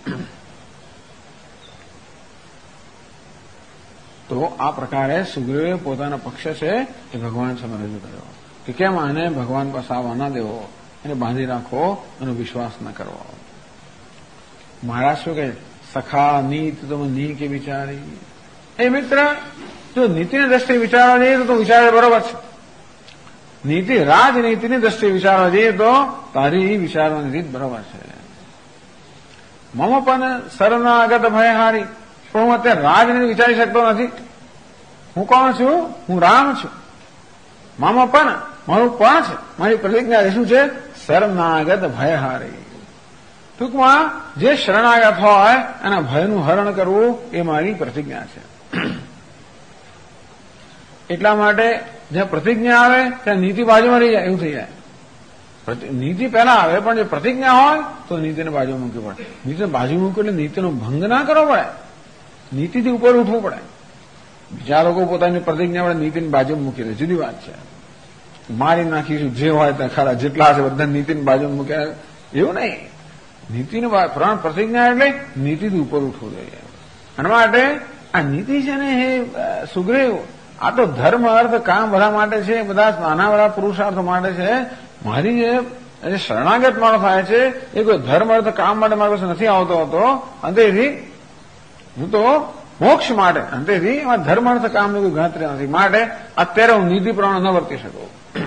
તો આ પ્રકારે સુગ્રીવે પોતાના પક્ષ છે એ ભગવાન સામે રજૂ કર્યો કે કેમ આને ભગવાન પાસે આવવા ના દેવો, એને બાંધી રાખો, એનો વિશ્વાસ ન કરવો. મહારાજ શું કહે? સખા નીત તમે ની કે વિચારી. એ મિત્ર, જો નીતિની દ્રષ્ટિએ વિચારવા જઈએ તો વિચાર બરોબર છે. નીતિ રાજનીતિની દ્રષ્ટિએ વિચારવા જઈએ તો તારી વિચારવાની રીત બરોબર છે. મમ પણ શરણાગત ભયહારી. પણ હું અત્યારે રાજનીતિ વિચારી શકતો નથી. હું કોણ છું? હું રામ છું. મમ પણ મારું પણ છે, મારી પ્રતિજ્ઞા શું છે? શરણાગત ભયહારી. ટૂંકમાં જે શરણાગત હોય એના ભયનું હરણ કરવું એ મારી પ્રતિજ્ઞા છે. એટલા માટે જ્યાં પ્રતિજ્ઞા આવે ત્યાં નીતિ બાજુમાં રહી જાય એવું થઈ જાય. નીતિ પહેલા આવે, પણ જો પ્રતિજ્ઞા હોય તો નીતિને બાજુ મૂકવી પડે. નીતિને બાજુ મૂકવું એટલે નીતિનો ભંગ ના કરવો પડે, નીતિથી ઉપર ઉઠવું પડે. બીજા લોકો પોતાની પ્રતિજ્ઞા વડે નીતિની બાજુ મૂકી દે, જુદી વાત છે. મારી નાખીશું જે હોય ત્યાં ખરા, જેટલા છે બધા નીતિની બાજુ મૂક્યા એવું નહીં. નીતિની પ્રતિજ્ઞા એટલે નીતિથી ઉપર ઉઠવું જોઈએ. એના માટે આ નીતિ છે ને એ સુગ્રીવ, આ તો ધર્મ અર્થ કામ બધા માટે છે, બધા નાના બધા પુરુષાર્થ માટે છે. મારી જે શરણાગત મારો થાય છે એ કોઈ ધર્મ અર્થ કામ માટે મારી પાસે નથી આવતો હતો. અંતેથી હું તો મોક્ષ માટે, અંતેથી એમાં ધર્મ અર્થ કામની કોઈ ગણતરી નથી. માટે અત્યારે હું નીતિ પ્રમાણે ન વર્તી શકું.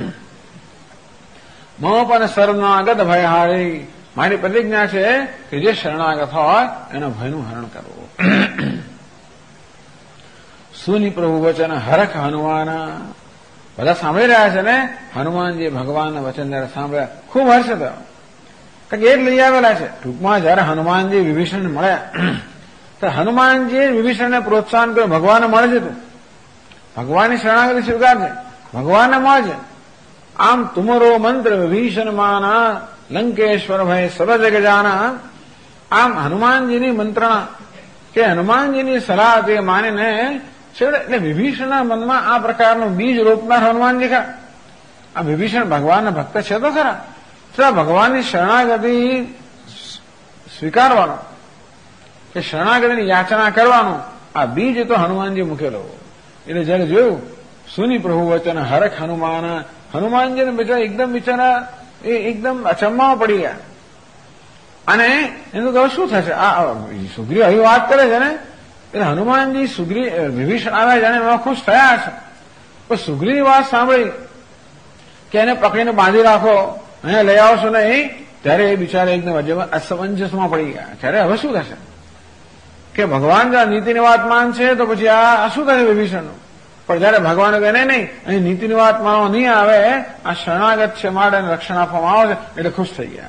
મમ પણ શરણાગત ભયહારી. મારી પ્રતિજ્ઞા છે કે જે શરણાગત હોય એના ભયનું હરણ કરવું. સુની પ્રભુ વચન હરખ હનુમાના. બધા સાંભળી રહ્યા છે ને. હનુમાનજી ભગવાનના વચન જયારે સાંભળ્યા ખૂબ હર્ષ થયો, કારણ કે એ જ લઈ આવેલા છે. ટૂંકમાં જયારે હનુમાનજી વિભીષણને મળ્યા તો હનુમાનજી વિભીષણને પ્રોત્સાહન કર્યું, ભગવાનને મળે છે તું, ભગવાનની શરણાગતિ સ્વીકાર છે, ભગવાનને મળે છે. આમ તુમરો મંત્ર વિભીષણ માના લંકેશ્વર ભય સબ જગ જાના. આમ હનુમાનજીની મંત્રણા કે હનુમાનજીની સલાહ તે માનીને છેવટે એટલે વિભીષણના મનમાં આ પ્રકારનું બીજ રોપનાર હનુમાનજી ખરા. આ વિભીષણ ભગવાનના ભક્ત છે તો ખરા, છતાં ભગવાનની શરણાગતિ સ્વીકારવાનો કે શરણાગતિની યાચના કરવાનો આ બીજ તો હનુમાનજી મૂકેલો. એટલે જયારે જોયું સુની પ્રભુ વચન હરખ હનુમાન, હનુમાનજીને બિચારા એ એકદમ અચંબામાં પડી ગયા. અને એનું કહ્યું શું થશે, આ સુગ્રીવ આવી વાત કરે છે ને, એટલે હનુમાનજી વિભીષણ આવ્યા જાણે એમાં ખુશ થયા છે. પણ સુગ્રીવની વાત સાંભળી કે એને પકડીને બાંધી રાખો, અહીંયા લઈ આવશો નહીં, ત્યારે એ બિચારા એકદમ અસમંજસમાં પડી ગયા. ત્યારે હવે શું થશે કે ભગવાન જો નીતિની વાત માનશે તો પછી આ શું થશે વિભીષણનું. પણ જયારે ભગવાને કહે નહીં અહીં નીતિની વાત માનવા નહીં આવે, આ શરણાગત છે માટે રક્ષણ આપવામાં આવે છે, એટલે ખુશ થઈ ગયા.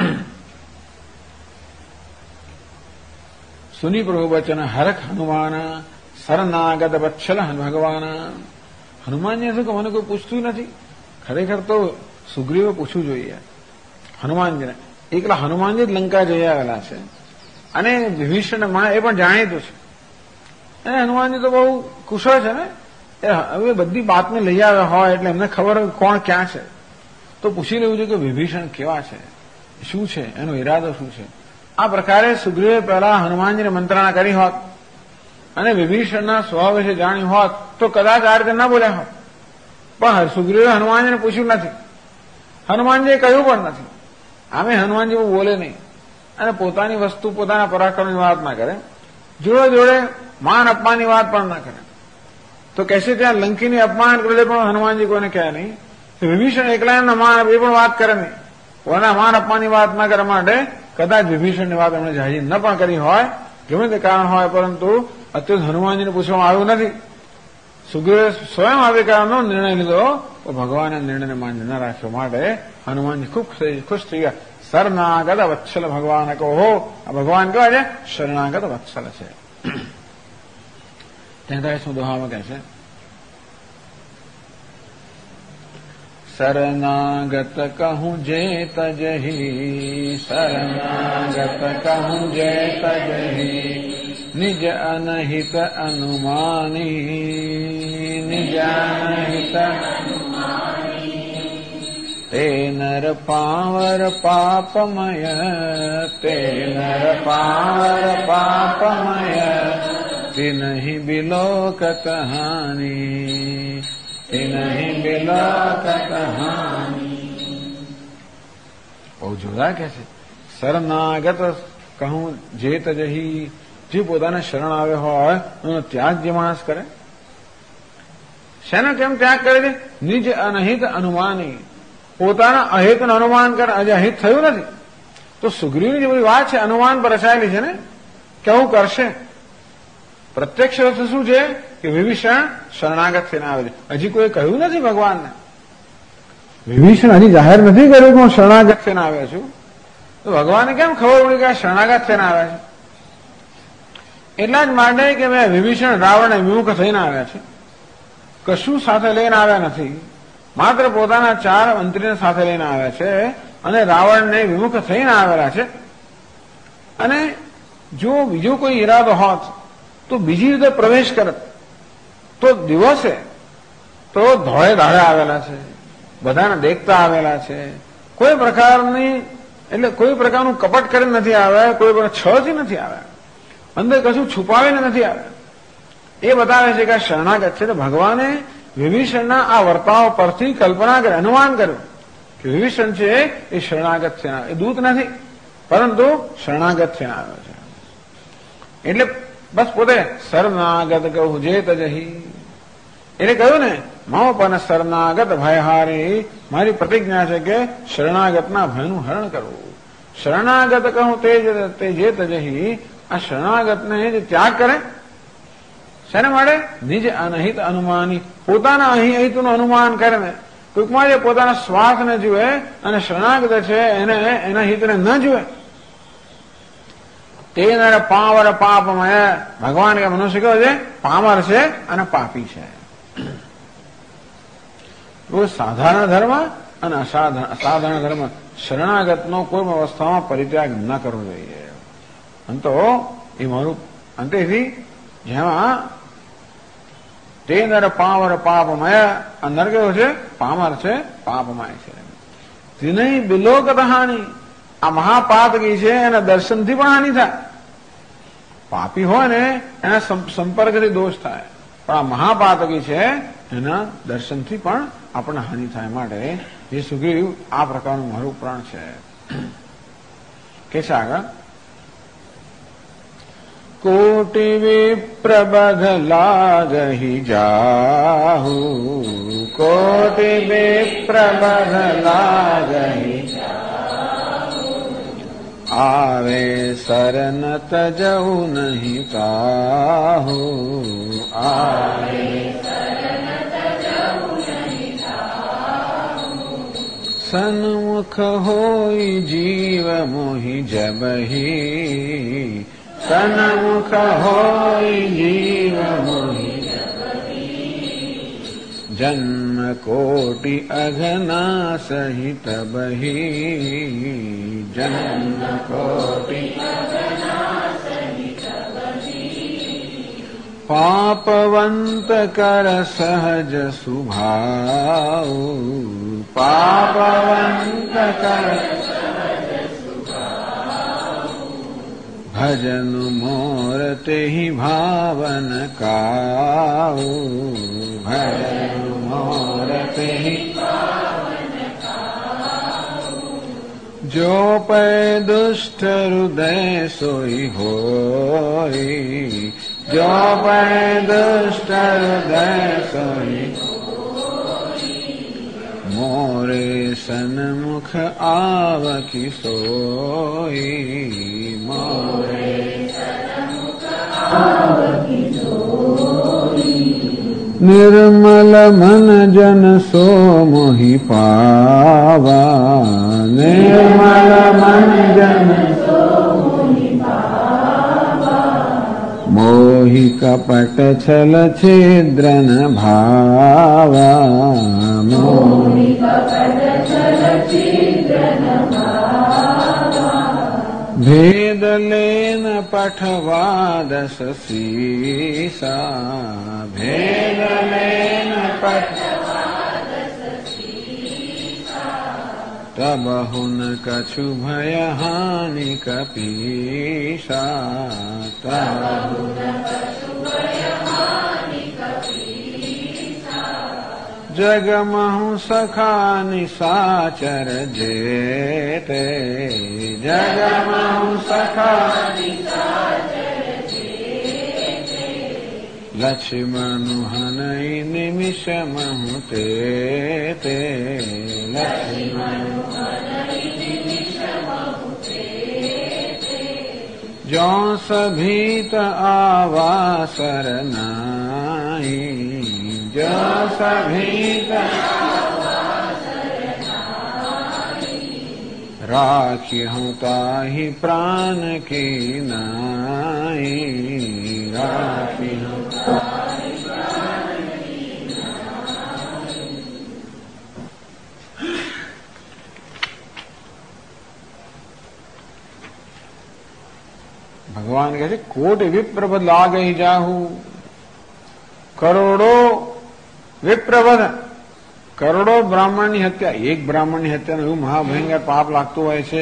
સુની પ્રભુ વચન હરખ હનુમાન શરણાગત વત્સલ ભગવાન. હનુમાનજી શું કે મને કોઈ પૂછતું નથી. ખરેખર તો સુગ્રીવે પૂછવું જોઈએ હનુમાનજીને. એકલા હનુમાનજી જ લંકા જઈ આવેલા છે અને વિભીષણ એ પણ જાણીતું છે. અને હનુમાનજી તો બહુ કુશળ છે ને, હવે બધી બાતમી લઈ આવ્યા હોય એટલે એમને ખબર હોય કોણ ક્યાં છે. તો પૂછી લેવું છે કે વિભીષણ કેવા છે, શું છે, એનો ઈરાદો શું છે. આ પ્રકારે સુગ્રીવે પહેલા હનુમાનજીને મંત્રણા કરી હોત અને વિભીષણના સ્વભાવ વિશે જાણ્યું હોત તો કદાચ આ રીતે ન બોલ્યા હોત. પણ સુગ્રીવે હનુમાનજીને પૂછ્યું નથી, હનુમાનજીએ કહ્યું પણ નથી. આમે હનુમાનજી બહુ બોલે નહીં અને પોતાની વસ્તુ પોતાના પરાક્રમની વાત ના કરે, જોડે જોડે માન અપમાનની વાત પણ ના કરે. તો કહેશે ત્યાં લંકીની અપમાન કરે પણ હનુમાનજી કોઈને કહે નહીં. વિભીષણ એકલા એમના માન એ પણ વાત કરે નહીં. કોના માન અપમાનની વાત ના કરવા માટે કદાચ વિભીષણની વાત એમણે જાહેર ન પણ કરી હોય, ગમે તે કારણ હોય, પરંતુ અત્યારે હનુમાનજીને પૂછવામાં આવ્યું નથી. સુગ્રીવે સ્વયં આવી કારણનો નિર્ણય લીધો તો ભગવાનના નિર્ણયને માન્ય ન રાખ્યો માટે હનુમાનજી ખૂબ ખુશ થઈ ગયા. શરણાગત વત્સલ ભગવાન કહો, આ ભગવાન કેવા છે, શરણાગત વત્સલ છે. 43મો દોહામાં કહે છે શરણાગત કહું જે તજહી, શરણાગત કહું જે તજહી, નિજ અનહિત અનુમાની, નિજ અનહિત તે નર પાવર પાપમય, તે નર પાવર પાપમય, તે નહીં બિલોકત હાની, તે નહીં બિલોકત હાની. બહુ જોરદાર કે છે. શરણાગત કહું જે તજહી, જે પોતાને શરણ આવે હોય એનો ત્યાગ જે માણસ કરે. શેનો કેમ ત્યાગ કરે છે? નિજ અનહિત અનુમાની, પોતાના અહિતનું અનુમાન કરે. આજે અહિત થયું નથી તો સુગ્રીવની જે બધી વાત છે અનુમાન પર રચાયેલી છે ને કે આવું કરશે. પ્રત્યક્ષ વસ્તુ શું છે કે વિભીષણ શરણાગત થઈને આવે છે. હજી કોઈ કહ્યું નથી ભગવાનને, વિભીષણ હજી જાહેર નથી કર્યું કે હું શરણાગત થઈને આવ્યો છું. તો ભગવાનને કેમ ખબર પડી કે આ શરણાગત થઈને આવ્યા છે? એટલા જ માટે કે મેં વિભીષણ રાવણને વિમુખ થઈને આવ્યા છે, કશું સાથે લઈને આવ્યા નથી. માત્ર પોતાના 4 મંત્રીને સાથે લઈને આવ્યા છે અને રાવણને વિમુખ થઈને આવેલા છે. અને જો બીજો કોઈ ઈરાદો હોત તો બીજી રીતે પ્રવેશ કરત તો દિવસે તો ધોળે દાડે આવેલા છે, બધાને દેખતા આવેલા છે. કોઈ પ્રકારની એટલે કોઈ પ્રકારનું કપટ કરીને નથી આવ્યા, કોઈ પ્રકાર છથી નથી આવ્યા, અંદર કશું છુપાવીને નથી આવ્યા. એ બતાવે છે કે આ શરણાગત છે. તો ભગવાને વિભીષણના આ વર્તાવ પરથી કલ્પના કરી, અનુમાન કર્યું કે વિભીષણ છે એ શરણાગત છે, એ દૂત નથી પરંતુ શરણાગત થઈને આવ્યો છે. એટલે બસ પોતે શરણાગત કહું જે તજહી એટલે કહ્યું ને, મમ પણ શરણાગત ભયહારી, મારી પ્રતિજ્ઞા છે કે શરણાગતના ભયનું હરણ કરવું. શરણાગત કહું તે જે તજહી, આ શરણાગતને જે ત્યાગ કરે શેને માટે? નિજ અનહિત અનુમાની, પોતાના અહીં અહિતનું અનુમાન કરીને. ટૂંકમાં જે પોતાના સ્વાર્થને જુએ અને શરણાગત છે એને એના હિતને ન જુએ તે નર પાવર પાપમય. ભગવાન કે મનુષ્ય કેવો છે? પામર છે અને પાપી છે. સાધારણ ધર્મ અને અસાધારણ ધર્મ શરણાગતનો કોઈ અવસ્થામાં પરિત્યાગ ન કરવો જોઈએ. અંતો એ મારું અંતેથી જેમાં તે નર પાવર પાપમય, નર કેવો છે? પામર છે, પાપમય છે. તેને બિલોકત હાનિ, આ મહાપાતકી છે એના દર્શનથી પણ હાનિ થાય. પાપી હોય ને એના સંપર્કથી દોષ થાય, પણ આ મહાપાતકી છે એના દર્શનથી પણ આપણને હાનિ થાય. માટે એ સુગ્રીવ આ પ્રકારનું મારું પ્રાણ છે કે છે આગળ. કોટિ વિપ્રબધ લાગહી જાહુ, કોટિ વિપ્રબધ લાગહી આવે શરણ તજવું નહીં તાહુ, આવે સન્મુખ હોય જીવ મોહી જબહી, સન્મુખ હોય જીવ મોહી જન્મ કોટિ અઘના સહિત બહી, જન્મ કોટિ પાપવંત કર સહજ સુભાવ, પાપવંત કર ભજન મોર તેહિ ભાવન કાઉ, ભજન મોર તેહિ જો પે દુષ્ટ હૃદય સોઈ હોય, જો પે દુષ્ટ હૃદય સોઈ મોરે સન્મુખ આવકી સોઈ, મોરે સન્મુખ આવકી સોઈ. નિર્મલ મન જન સો મોહી પાવા, નિર્મલ મન જન સો મોહી પાવા. મોહી કપટ છલ છિદ્રન ભાવા, મોહી કપટ છલ છિદ્રન ભાવા. ભેદ લેન પઠવા દસ સીસા, ભેદ લેન પઠવા દસ સીસા. તબહુ ન કछु ભય હાનિ કપીસા, તબહુ ન કछु ભય હાનિ કપીસા. જગમહુ સખા નિસાચર જેતે, જગમહુ સખા નિસાચર જેતે. લક્ષ્મણુ હનૈ નિમિષ મહુ તે, લક્ષ્મણુ હનૈ નિમિષ મહુ તે. જો સભીત આવા સરનાઈ, જો સભીત રાખી હું તાહી પ્રાણ કી નાઈ, રાખી હું તાહી પ્રાણ કી નાઈ. ભગવાન કહે છે કોટિ વિપ્રપદ લાગહી જાહુ, કરોડો વિપ્રવધ, કરોડો બ્રાહ્મણની હત્યા, એક બ્રાહ્મણની હત્યાનું એવું મહાભયંકર પાપ લાગતું હોય છે.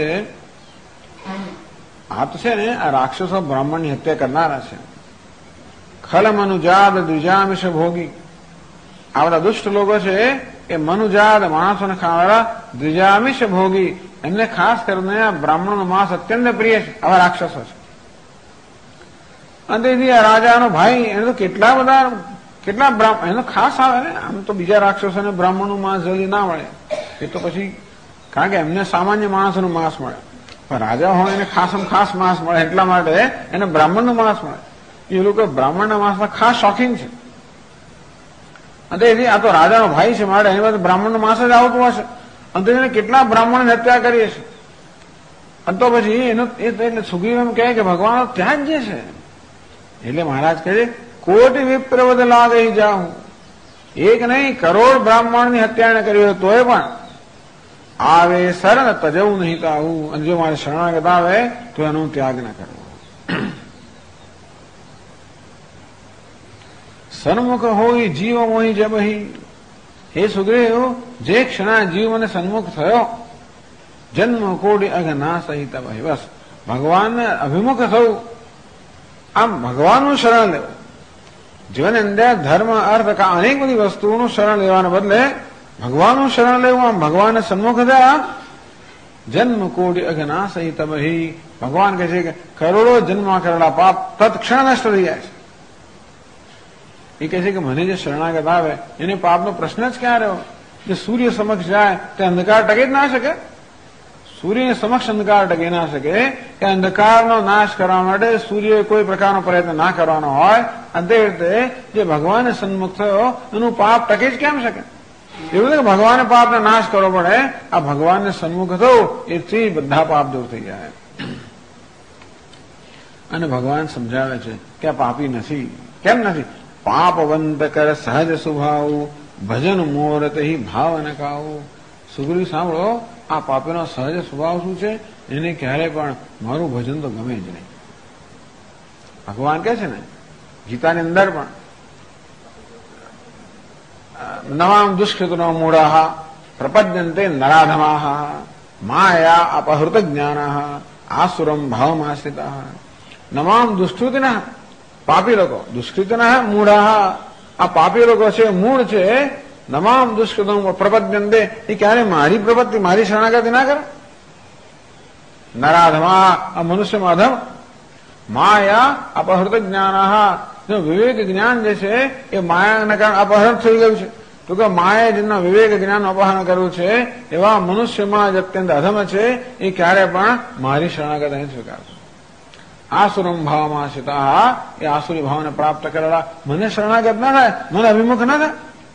આ તો છે ને આ રાક્ષસો બ્રાહ્મણની હત્યા કરનારા છે. ખલ મનુજાદ દ્વિજામિષ ભોગી, આ બધા દુષ્ટ લોકો છે એ મનુજાદ માણસોને ખાવાળા દ્વિજામિષ ભોગી, એમને ખાસ કરીને આ બ્રાહ્મણનો માંસ અત્યંત પ્રિય છે. આવા રાક્ષસો છે. અને તેથી આ રાજાનો ભાઈ એને તો કેટલા બધા એનો ખાસ આવે ને. આમ તો બીજા રાક્ષસોને બ્રાહ્મણનું માંસ જલ્દી ના મળે, એ તો પછી કારણ કે એમને સામાન્ય માણસોનું માંસ મળે, પણ રાજા હોય એને ખાસ માંસ મળે, એટલા માટે એને બ્રાહ્મણનું માંસ મળે. એ લોકો બ્રાહ્મણના માંસના ખાસ શોખીન છે. અને એથી આ તો રાજાનો ભાઈ છે માટે એની પાસે બ્રાહ્મણનું માંસ જ આવતું હશે. અને એને કેટલા બ્રાહ્મણને હત્યા કરી હશે. અને તો પછી એનો એટલે સુગ્રીવ એમ કહે કે ભગવાન ત્યાં જ જે છે. એટલે મહારાજ કહે છે કોટી વિપ્રવદ લાગે જાઉં, એક નહીં કરોડ બ્રાહ્મણની હત્યા કરી હોય તોય પણ આવે શરણ તજવું નહીં તો આવું. અને જો મારે શરણાગત આવે તો એનો ત્યાગ ના કરવો. સન્મુખ હોય જીવ મોહી જબહી. હે સુગ્રીવ, જે ક્ષણા જીવ મને સન્મુખ થયો, જન્મ કોડી અઘના સહિત ભાઈ. બસ ભગવાનને અભિમુખ થવું, આમ ભગવાનનું શરણ લેવું. જીવન અંદર ધર્મ અર્થ અનેક બધી વસ્તુઓનું શરણ લેવાને બદલે ભગવાનનું શરણ લેવું. આમ ભગવાનને સન્મુખ થયા, જન્મ કોડી અઘના સહિત ભાઈ. ભગવાન કહે છે કે કરોડો જન્મમાં કરેલા પાપ તત્ક્ષણ નષ્ટ થઈ જાય છે. એ કહે છે કે મને જે શરણાગત આવે એને પાપનો પ્રશ્ન જ ક્યાં રહ્યો? જે સૂર્ય સમક્ષ જાય તે અંધકાર ટકી જ ના શકે. સૂર્યને સમક્ષ અંધકાર ટકી ના શકે. કે અંધકારનો નાશ કરવા માટે સૂર્ય કોઈ પ્રકારનો પ્રયત્ન ના કરવાનો હોય. અને તે રીતે જે ભગવાનને સન્મુખ થયો એનું પાપ ટકી જ કેમ શકે? એવું નથી કે ભગવાને પાપને નાશ કરવો પડે. આ ભગવાનને સન્મુખ થવું એથી બધા પાપ દૂર થઈ જાય. અને ભગવાન સમજાવે છે કે આ પાપી નથી. કેમ નથી? પાપવંત કર સહજ સ્વભાવ, ભજન મોરત ભાવ ન કાવું. સુગ્રીવ સાંભળો, આ પાપીનો સહજ સ્વભાવ શું છે? એને ક્યારે પણ મારું ભજન તો ગમે જ નહીં. ભગવાન કહે છે ને ગીતાની અંદર પણ નવામ દુષ્કૃતનો મૂઢા પ્રપદ્યંતે નરાધમાહ માયા અપહૃત જ્ઞાના આસુરમ ભાવમાશ્રિતા. નવામ દુષ્કૃતિના પાપી લોકો, દુષ્કૃતના મૂઢા, આ પાપી લોકો છે, મૂળ છે. નમામ દુષ્કૃતમ પ્રપદ્યંતે, એ ક્યારે મારી પ્રપત્તિ મારી શરણાગતિ ના કરે. નરાધમા, આ મનુષ્યમાં અધમ. માયા અપહૃત જ્ઞાન, જો વિવેક જ્ઞાન જે છે એ માયાના કારણે અપહરણ થઈ ગયું છે. તો કે માયાએ જેમના વિવેક જ્ઞાન અપહરણ કર્યું છે એવા મનુષ્યમાં જ અત્યંત અધમ છે. એ ક્યારે પણ મારી શરણાગત નહીં સ્વીકારતો. આસુરમ ભાવમાં આશ્રિતા, એ આસુરી ભાવને પ્રાપ્ત કરેલા મને શરણાગત ના થાય, મને અભિમુખ ના થાય.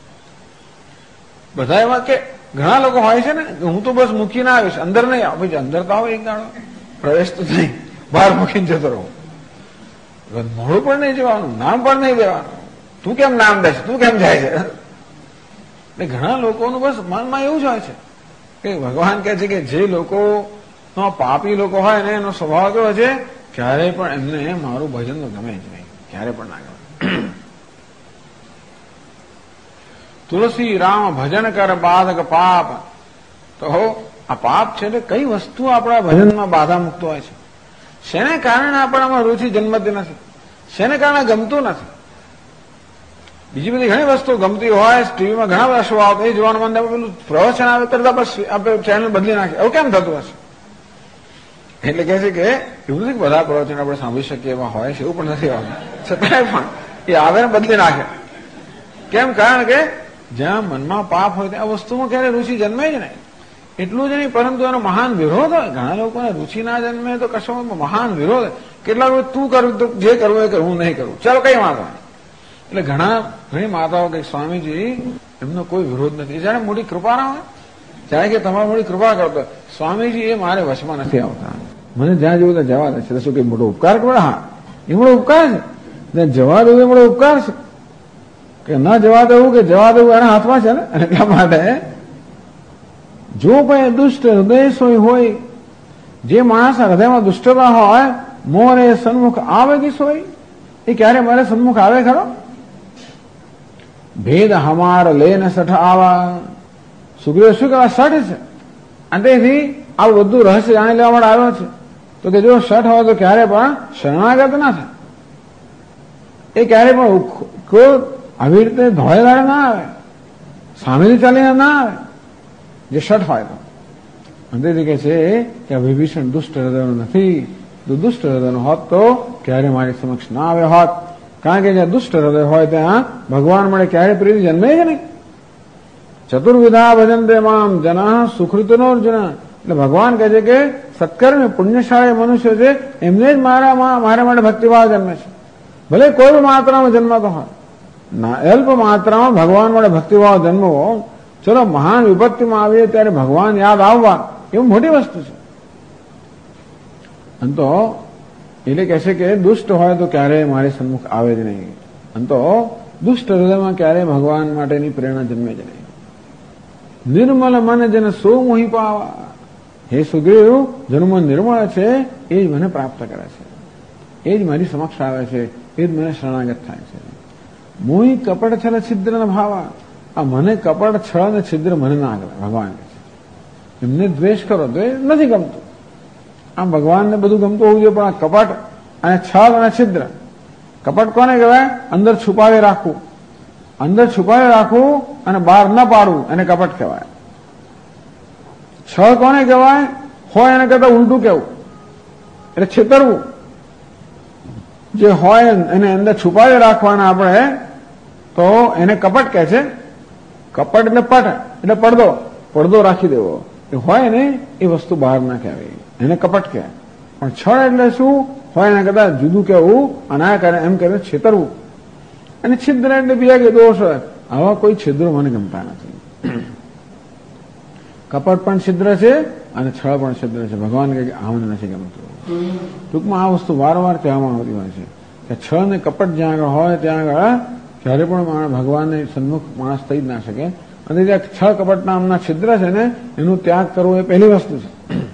બધા એમાં કે ઘણા લોકો હોય છે ને હું તો બસ મૂકીને આવીશ, અંદર નહીં આવ. ભાઈ અંદર તો આવો, એક ગાળો પ્રવેશ તો નહીં, બહાર મૂકીને જતો રહો. મોડું પણ નહીં જવાનું, નામ પણ નહીં દેવાનું. તું કેમ નામ દેશે, તું કેમ જાય છે? એટલે ઘણા લોકોનું બસ મનમાં એવું જ હોય છે કે ભગવાન કહે છે કે જે લોકો પાપી લોકો હોય ને એનો સ્વભાવ કેવો છે? ક્યારેય પણ એમને મારું ભજન તો ગમે જ નહીં, ક્યારે પણ ના ગમે. તુલસી રામ ભજન કર બાધક પાપ. તો આ પાપ છે એટલે કઈ વસ્તુ આપણા ભજનમાં બાધા મૂકતો હોય છે? શેને કારણે આપણામાં રુચિ જન્મતી નથી? શેને કારણે ગમતું નથી? બીજી બધી ઘણી વસ્તુ ગમતી હોય, ટીવીમાં ઘણા બધા શો આવતા, એ જોવાનું મન પેલું પ્રવચન આવે કરતા બસ આપણે ચેનલ બદલી નાખીએ. એવું કેમ થતું હશે? એટલે કહે છે કે એવું નથી કે બધા પ્રવચન આપણે સાંભળી શકીએ એવા હોય છે, એવું પણ નથી આવતું. છતાંય પણ એ આવે ને બદલી નાખે. કેમ? કારણ કે જ્યાં મનમાં પાપ હોય ત્યાં વસ્તુમાં ક્યારે રુચિ જન્મે જ નહીં. એટલું જ નહીં, પરંતુ એનો મહાન વિરોધ હોય. ઘણા લોકોને રુચિ ના જન્મે તો કશો મહાન વિરોધ હોય. કેટલાક લોકો તું કરવું તો જે કરવું એ કરવું, નહીં કરવું, ચાલો કઈ વાંધો નહીં. એટલે ઘણી માતાઓ કે સ્વામીજી એમનો કોઈ વિરોધ નથી. જાણે મોટી કૃપા ના હોય, જાણે કે તમારે મોટી કૃપા કરતો સ્વામીજી એ મારે વશમાં નથી આવતા, મને જ્યાં જવું ત્યાં જવા દે છે. શું કઈ મોટો ઉપકાર કરો? હા, એ મોટો ઉપકાર છે. ત્યાં જવા દેવું એ મોટો ઉપકાર છે. કે ન જવા દેવું કે જવા દેવું એના હાથમાં છે ને. એટલા માટે જો કોઈ દુષ્ટ હૃદય હોય, જે માણસના હૃદયમાં દુષ્ટતા હોય, મોરે સન્મુખ આવે કે સોય, એ ક્યારે મારે સન્મુખ આવે ખરો? ભેદ હમાર લેન સઠ આવા. સુગ્રીવ શું કહેવાય? સઠ છે. અને તેથી આ બધું રહસ્ય જાણી લેવા માટે આવ્યો છે. તો કે જો સઠ હોય તો ક્યારે પણ શરણાગત ના થાય. એ ક્યારે પણ આવી રીતે ધોળેદાડે ના આવે, સામેથી ચાલીને ના આવે, જે શઠ હોય તો. અને તેથી કહે છે કે વિભીષણ દુષ્ટ હૃદયનો નથી. જો દુષ્ટ હૃદયનો હોત તો ક્યારે મારી સમક્ષ ના આવ્યો હોત. કારણ કે જ્યાં દુષ્ટ હૃદય હોય ત્યાં ભગવાન મળે ક્યારે પ્રીતિ જન્મે જ નહીં. ચતુર્વિધા ભજન તેમાં જના સુકૃતનો અર્જુન. એટલે ભગવાન કહે છે કે સત્કર્મી પુણ્યશાળી મનુષ્ય છે, એમને જ મારા માટે ભક્તિભાવ જન્મે છે. ભલે કોઈ માત્રામાં જન્મતો હોય, અલ્પ માત્રામાં ભગવાન વડે ભક્તિભાવ જન્મવો, ચલો મહાન વિપત્તિમાં આવીએ ત્યારે ભગવાન યાદ આવવા એવું મોટી વસ્તુ છે. અને તો એટલે કહે છે કે દુષ્ટ હોય તો ક્યારેય મારી સન્મુખ આવે જ નહીં. અને તો દુષ્ટ હૃદયમાં ક્યારેય ભગવાન માટેની પ્રેરણા જન્મે જ નહીં. નિર્મલ મન જેને સો મોહી પાવા, હે સુગ્રીવ, જેનું મન નિર્મળ છે એ જ મને પ્રાપ્ત કરે છે, એ જ મારી સમક્ષ આવે છે, એ જ મને શરણાગત થાય છે. મોહી કપટ છલ છિદ્ર ન ભાવા, આ મને કપટ છળ અને છિદ્ર મને ના ગમે. ભગવાન એમને દ્વેષ કરો તો એ નથી ગમતું. આમ ભગવાનને બધું ગમતું હોવું જોઈએ, પણ આ કપટ અને છળ અને છિદ્ર, કપટ કોને કહેવાય? અંદર છુપાવી રાખવું, અંદર છુપાવી રાખવું અને બહાર ન પાડવું એને કપટ કહેવાય. છળ કોને કહેવાય? હોય એને કરતા ઉલટું કેવું, એટલે છેતરવું. જે હોય એને અંદર છુપાવી રાખવાના આપણે તો એને કપટ કહે છે. કપટ એટલે પટ એટલે પડદો, પડદો રાખી દેવો. એ હોય ને એ વસ્તુ બહાર ના કહેવાય, એને કપટ કહે. પણ છળ એટલે શું? હોય એના કરતા જુદું કહેવું અને આ કરે એમ કરે છેતરવું. અને છિદ્ર એટલે બીજા કે દોષ હોય. આવા કોઈ છિદ્રો મને ગમતા નથી. કપટ પણ છિદ્ર છે અને છળ પણ છિદ્ર છે. ભગવાન કહે કે આ મને નથી ગમતું. ટૂંકમાં આ વસ્તુ વારંવાર કહેવામાં આવતી હોય છે કે છળ ને કપટ જ્યાં આગળ હોય ત્યાં આગળ ક્યારે પણ ભગવાનને સન્મુખ માણસ થઈ જ ના શકે. અને જે છળ કપટ નામના છિદ્ર છે ને એનું ત્યાગ કરવો એ પહેલી વસ્તુ છે.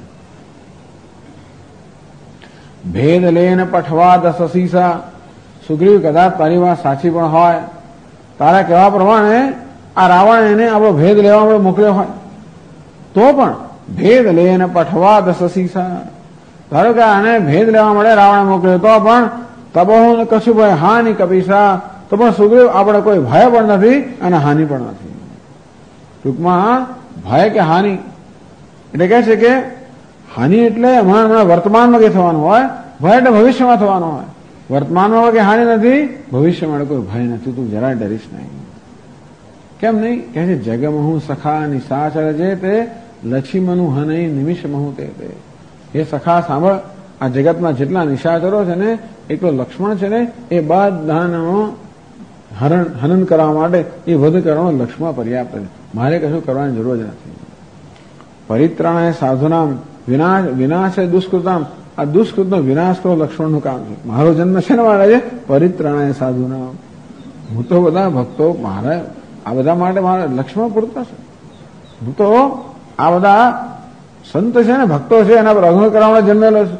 ભેદ લેન પઠવા દસ સીસા, સુગ્રીવ કદાચ તારી વાત સાચી પણ હોય, તારા કહેવા પ્રમાણે આ રાવણ એને આપણો ભેદ લેવા માટે મોકલ્યો હોય તો પણ ભેદ લેન પઠવા દસ સીસા, ધારો કે આને ભેદ લેવા માટે રાવણે મોકલ્યો તો પણ તબોહન કશું ભાઈ હાનિ કપીસા, તો પણ સુગ્રીવ આપણે કોઈ ભય પણ નથી અને હાનિ પણ નથી. ટૂંકમાં ભય કે હાનિ એટલે કહે છે કે હાનિ એટલે હમણાં વર્તમાનમાં કંઈ થવાનું હોય, ભય એટલે ભવિષ્યમાં થવાનું હોય. વર્તમાનમાં કે હાનિ નથી, ભવિષ્ય માટે કોઈ ભય નથી, તું જરા ડરીશ નહીં. કેમ નહીં? કહે છે જગમહુ સખા નિશાચર જે તે લક્ષ્મણું હનઈ નિમિષમહુ તે. એ સખા સાંભળ, આ જગતમાં જેટલા નિશાચરો છે ને એકલો લક્ષ્મણ છે ને એ બધાનો હનન કરવા માટે એ વધ કરવાનો લક્ષ્મણ પર્યાપ્ત છે. મારે કશું કરવાની જરૂર જ નથી. પરિત્રાણાય સાધુનામ વિનાશ દુષ્કૃતામ, આ દુષ્કૃતનો વિનાશ કરો લક્ષ્મણનું કામ છે. મારો જન્મ છે ને મારે છે પરિત્રાણાય સાધુનામ. હું તો બધા ભક્તો મારા આ બધા માટે મારા લક્ષ્મણ પૂરતા છે. હું તો આ બધા સંત છે ને ભક્તો છે એના પર અગ્ન કરવા જન્મેલો છે.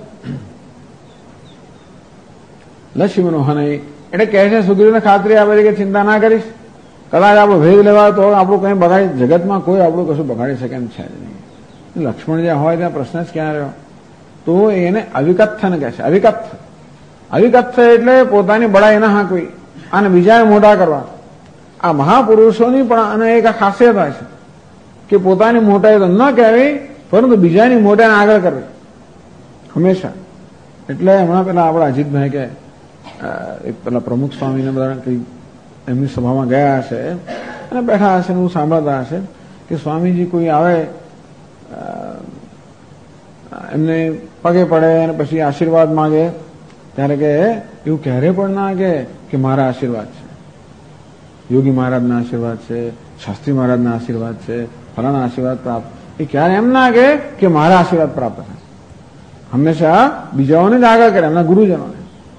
લક્ષ્મીનો હનઈ એટલે કહે છે સુગ્રીવને ખાતરી આપે છે કે ચિંતા ના કરીશ, કદાચ આપણો ભેદ લેવા તો આપણું કંઈ બગાડી, જગતમાં કોઈ આપણું કશું બગાડી શકે એમ છે જ નહીં. લક્ષ્મણ જ્યાં હોય ત્યાં પ્રશ્ન જ ક્યાં રહ્યો? તો એને અવિકથ્થને કહે છે. અવિકથ્થ એટલે પોતાની બળાઈ ના હાંકવી અને બીજાને મોટા કરવા. આ મહાપુરુષોની પણ અને એક આ ખાસિયત હોય છે કે પોતાની મોટાઈ તો ન કહેવી પરંતુ બીજાની મોટાઈને આગળ કરવી હંમેશા. એટલે હમણાં પેલા આપણા અજીતભાઈ કે એક પેલા પ્રમુખ સ્વામીને બધા કંઈ એમની સભામાં ગયા હશે અને બેઠા હશે, હું સાંભળતા હશે કે સ્વામીજી કોઈ આવે એમને પગે પડે અને પછી આશીર્વાદ માંગે ત્યારે કે એવું ક્યારે પણ ના કે મારા આશીર્વાદ છે, યોગી મહારાજના આશીર્વાદ છે, શાસ્ત્રી મહારાજના આશીર્વાદ છે, ફલાના આશીર્વાદ પ્રાપ્ત, એ ક્યારે એમ ના કે મારા આશીર્વાદ પ્રાપ્ત થાય. હંમેશા બીજાઓને જ આગળ કરે, એમના ગુરુજનોને.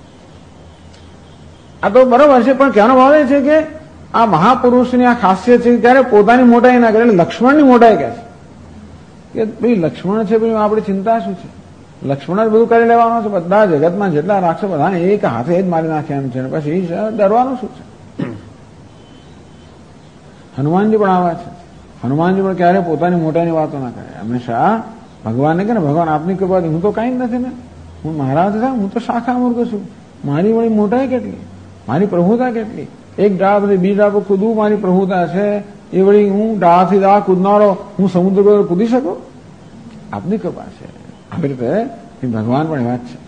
આ તો બરોબર છે, પણ કહેવાનો ભાવ એ છે કે આ મહાપુરુષની આ ખાસિયત છે ત્યારે પોતાની મોટાઈ ના કરે. એટલે લક્ષ્મણની મોટાઈ કહે છે કે ભાઈ લક્ષ્મણ છે, ભાઈ આપણી ચિંતા શું છે? લક્ષ્મણ જ બધું કરી લેવાનું છે. બધા જગતમાં જેટલા રાક્ષસો બધાને એક હાથે જ મારી નાખે એમ છે, પછી ડરવાનું શું છે? હનુમાનજી પણ આવા છે. હનુમાનજી પણ ક્યારે પોતાની મોટાઈની વાતો ના કરે. હંમેશા ભગવાનને કે ને ભગવાન આપની કૃપાથી હું તો કાંઈ જ નથી ને, હું મહારાજ થાય, હું તો શાખા મૂર્ખ છું, મારી વળી મોટાઈ કેટલી, મારી પ્રભુતા કેટલી, એક ડાળથી બીજ ડાળ પર કૂદવું મારી પ્રભુતા છે, એ વળી હું ડાળથી ડાળ કૂદનારો હું સમુદ્ર પર કૂદી શકું? આપની કૃપા છે. આવી રીતે ભગવાન પણ એવા જ છે.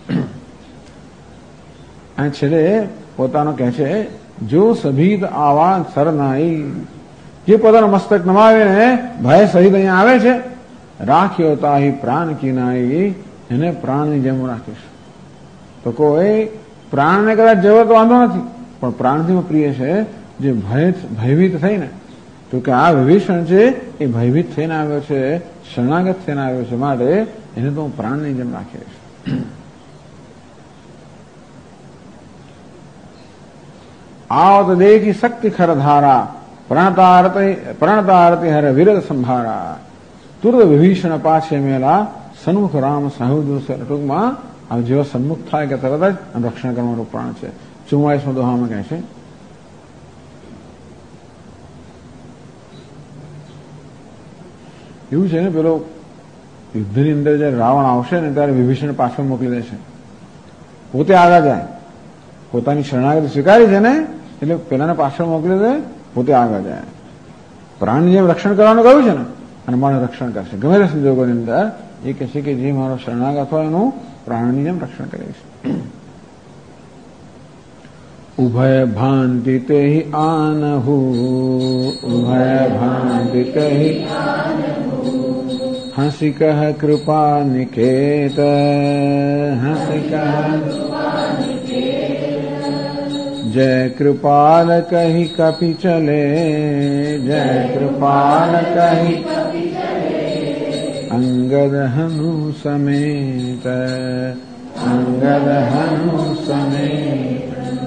અને છેલ્લે પોતાનો કહે છે જો સભીત આવા સરનાઈ, જે પોતાનું મસ્તક નમાવીને ભય સહિત અહીંયા આવે છે, રાખ્યો તાહી પ્રાણ કિનાઈ, એને પ્રાણની જેમ રાખીશ. તો કોઈ પ્રાણને કદાચ જવો તો વાંધો નથી, પણ પ્રાણથી પ્રિય છે જે ભયભીત થઈને, તો કે આ વિભીષણ છે એ ભયભીત થઈને આવ્યો છે, શરણાગત થઈને આવ્યો છે, માટે એને તો હું પ્રાણની જેમ રાખીશ. આવત દેખી શક્તિ ખર ધારા પ્રણતારતી હર વિરદ સંભારા તુર્દ વિભીષણ પાછે મેલા સન્મુખ રામ સાહુદ. ટૂંકમાં આ જેવો સન્મુખ થાય કે તરત જ રક્ષણ કરવાનું પ્રાણ છે. 44મો દોહામાં કહે છે એવું છે ને, પેલો યુદ્ધની અંદર જયારે રાવણ આવશે ને ત્યારે વિભીષણ પાછળ મોકલી દેશે, પોતે આગળ જાય, પોતાની શરણાગતિ સ્વીકારી છે ને એટલે પેલાને પાછળ મોકલી દે, પોતે આગળ જાય. પ્રાણની જેમ રક્ષણ કરવાનું કહ્યું છે ને, અને મારું રક્ષણ કરશે ગમે તે સંજોગોની અંદર. એ કહે છે કે જે મારો શરણાગત હોય એનું પ્રાણની જેમ રક્ષણ કરીશ. ઉભય ભાંતિ તે આનહુ ઉભય ભાંતિ તે હસી કહ કૃપા નિકેત હસી કહ જય કૃપાલ કહી કપી ચલે જય કૃપાલ કહી અંગદ હનુ સમેત અંગદ હનુ સમેત.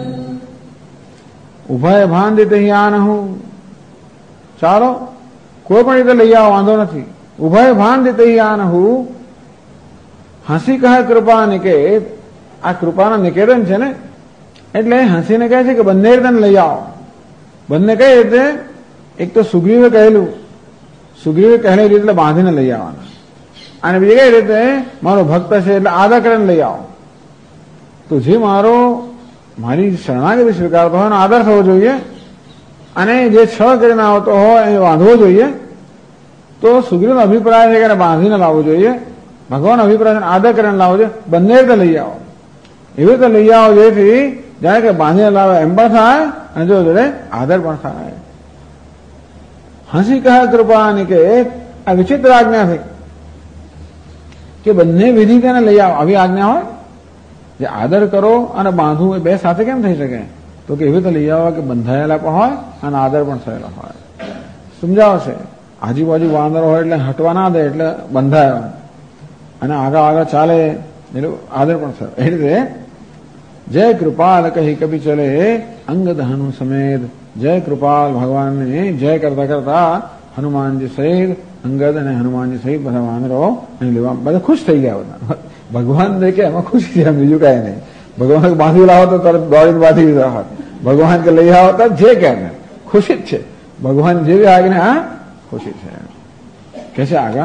ઉભય ભાંદિત આનહુ, ચાલો કોઈ પણ રીતે લઈ આવો, વાંધો નથી. ઉભય ભાંદિત આનહુ હસી કહે કૃપા નિકેત. આ કૃપાના નિકેતન છે ને, એટલે હસીને કહે છે કે બંને રીતે લઈ આવો. બંને કઈ રીતે? એક તો સુગ્રીવે કહેલું, સુગ્રીવે કહેલી રીતે એટલે બાંધીને લઈ આવવાના, અને બીજી કઈ રીતે મારો ભક્ત છે એટલે આદર કરીને લઈ આવો. તો જે મારી શરણાગતિ સ્વીકારતો હોય એનો આદર થવો જોઈએ, અને જે છળ કરીને આવતો હોય એ બાંધવો જોઈએ. તો સુગ્રીવનો અભિપ્રાય છે કે એને બાંધીને લાવવો જોઈએ, ભગવાન અભિપ્રાય આદર કરીને લાવવો જોઈએ. બંને રીતે લઈ આવો, એવી રીતે લઈ આવો જેથી જાણે કે બાંધીને લાવે એમ પણ થાય, અને જો જોડે આદર પણ થાય. હસી કહે કૃપા નિકેત, આ વિચિત્ર આજ્ઞા થઈ કે બંને વિધિ તેને લઈ આવો. આવી આજ્ઞા હોય જે આદર કરો અને બાંધવું એ બે સાથે કેમ થઈ શકે? તો કે એવી રીતે લઈ આવો કે બંધાયેલા પણ હોય અને આદર પણ થયેલા હોય. સમજાવશે આજુબાજુ વાંદરો હોય એટલે હટવા ના દે એટલે બંધાયો, અને આગળ આગળ ચાલે એટલે આદર પણ થયો. એ રીતે જય કૃપાલ કહી કભી ચલે અંગદ હનુ સમેત. જય કૃપાલ ભગવાનને જય કરતા કરતા હનુમાનજી સહિત, અંગદ અને હનુમાનજી સહિત બધા વાનરો અહીં લેવા બધા ખુશ થઈ ગયા. બધા ભગવાન દેખે એમાં ખુશી છે, બીજું કઈ નહીં. ભગવાન બાંધી લાવો તો તરત દોડીને બાંધી દીધા હોત, ભગવાન કે લઈ આવો તો જે કે ખુશી જ છે. ભગવાન જેવી આજ્ઞા આ ખુશી છે. કે છે આગળ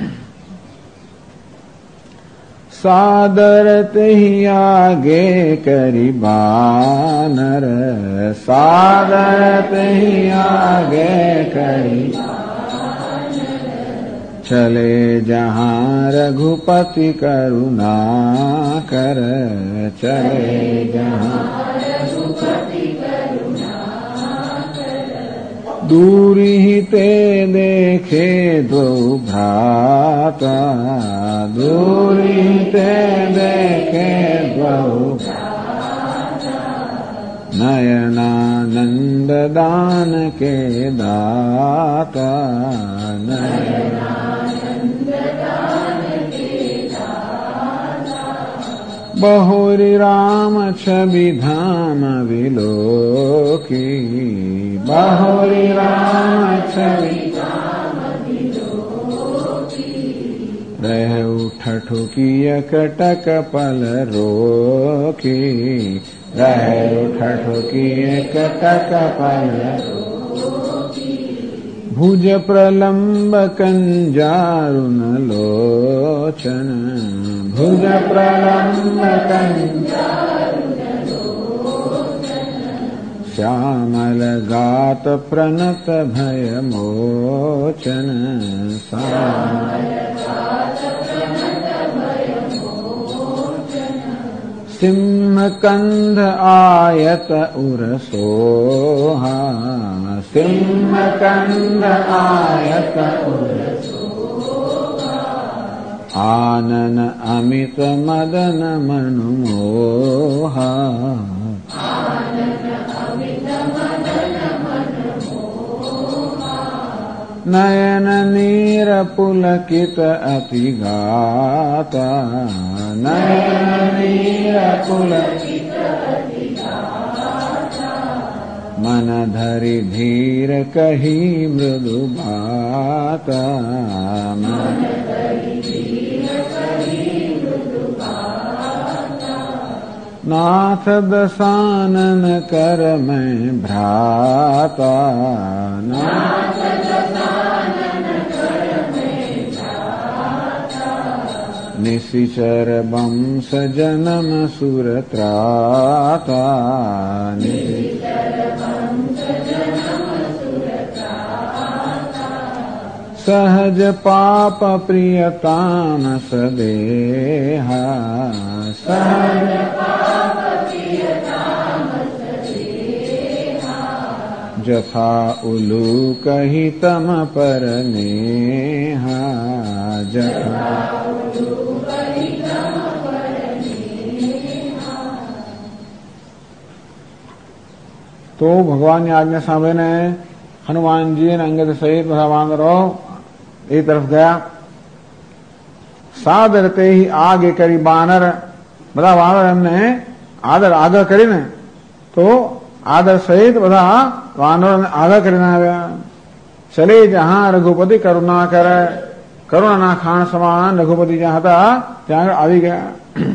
સાદર તે આગે કરી બાનર સાદર તે આગે કરી ચલે જહાં રઘુપતિ કરુણા કર ચલે જહાં दूरी ते देखे दो भ्राता दूरी ते देखे दो नयनानंद दान के दाता नयनानंद दान के दाता बहुरी राम छवि धाम विलोकी बहुरी राम छवि रह उठठुकिय कटक पल रोकी रह उठठुकिय कटक पल भुज प्रलंब कंजारुन लोचन भुज प्रलंब कंजारुन श्यामल गात प्रणत भय मोचन सिंह कंध आयत उर सोहा सिंह कंध आयत उर सोहा આનન અમિત મદન મનમોહા નયન નીર પુલકિત અતિગાતા નયન નીર પુલકિત મન ધરી ધીર કહી મૃદુ બાતા નાથ દસાનન કર મેં ભ્રાતા નિશિચર બંશ જનમ સુરત્રાતા સહજ પાપ પ્રિયતામ સદેહા સહજ જથા ઉલુકહી તમ પર નેહા જથા તો ભગવાનની આજ્ઞા સાંભળીને હનુમાનજી અને અંગદ સહિત બધા વાનરો એ તરફ ગયા. સાદર તે આગે કરી બાનર, બધા વાનર એમને આદર આગળ કરીને તો આદર સહિત બધા વાનરોને આગળ કરીને આવ્યા. ચલે જહાં રઘુપતિ કરુણા કરે, કરુણાના ખાણ સમાન રઘુપતિ જ્યાં હતા ત્યાં આગળ આવી ગયા.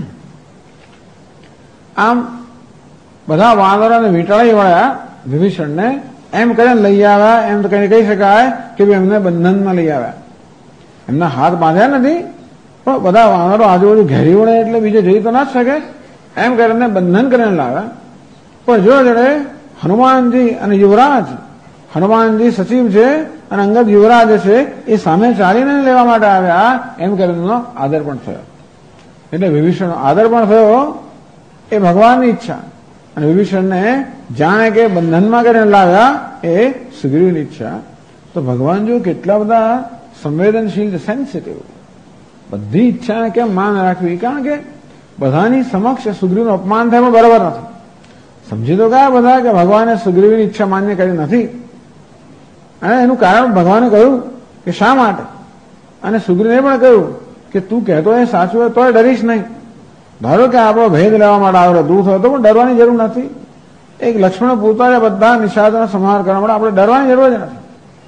આમ બધા વાનરોને વીંટાળી વળ્યા વિભીષણને, એમ કરીને લઈ આવ્યા. એમ તો કઈ કહી શકાય કે ભાઈ એમને બંધનમાં લઈ આવ્યા. એમના હાથ બાંધ્યા નથી, પણ બધા વાનરો આજુબાજુ ઘેરી વળે એટલે બીજે જઈ તો ના જ શકે, એમ કરીને બંધન કરીને લાવ્યા. પણ જોડે હનુમાનજી અને યુવરાજ, હનુમાનજી સચિવ છે અને અંગદ યુવરાજ છે, એ સામે ચાલીને લેવા માટે આવ્યા. એમ કરીને આદર પણ થયો. એટલે વિભીષણનો આદર પણ થયો. એ ભગવાનની ઈચ્છા. અને વિભીષણને જાણે કે બંધનમાં કરીને લાવ્યા એ સુગ્રીવની ઈચ્છા. તો ભગવાન જો કેટલા બધા સંવેદનશીલ, સેન્સિટિવ, બધી ઈચ્છા કેમ માન રાખવી? કારણ કે બધાની સમક્ષ સુગ્રીવનું અપમાન થાય પણ બરાબર નથી. સમજી તો ગયા બધા કે ભગવાને સુગ્રીવની ઈચ્છા માન્ય કરી નથી, અને એનું કારણ ભગવાને કહ્યું કે શા માટે, અને સુગ્રીવને પણ કહ્યું કે તું કહેતો એ સાચું હોય તોય ડરીશ નહીં. ધારો કે આપણો ભેદ લેવા માટે આવેલો દૂર થયો તો પણ ડરવાની જરૂર નથી. એક લક્ષ્મણ પૂરતા બધા નિષાદનો સંહાર કરવા માટે આપણે ડરવાની જરૂર જ નથી.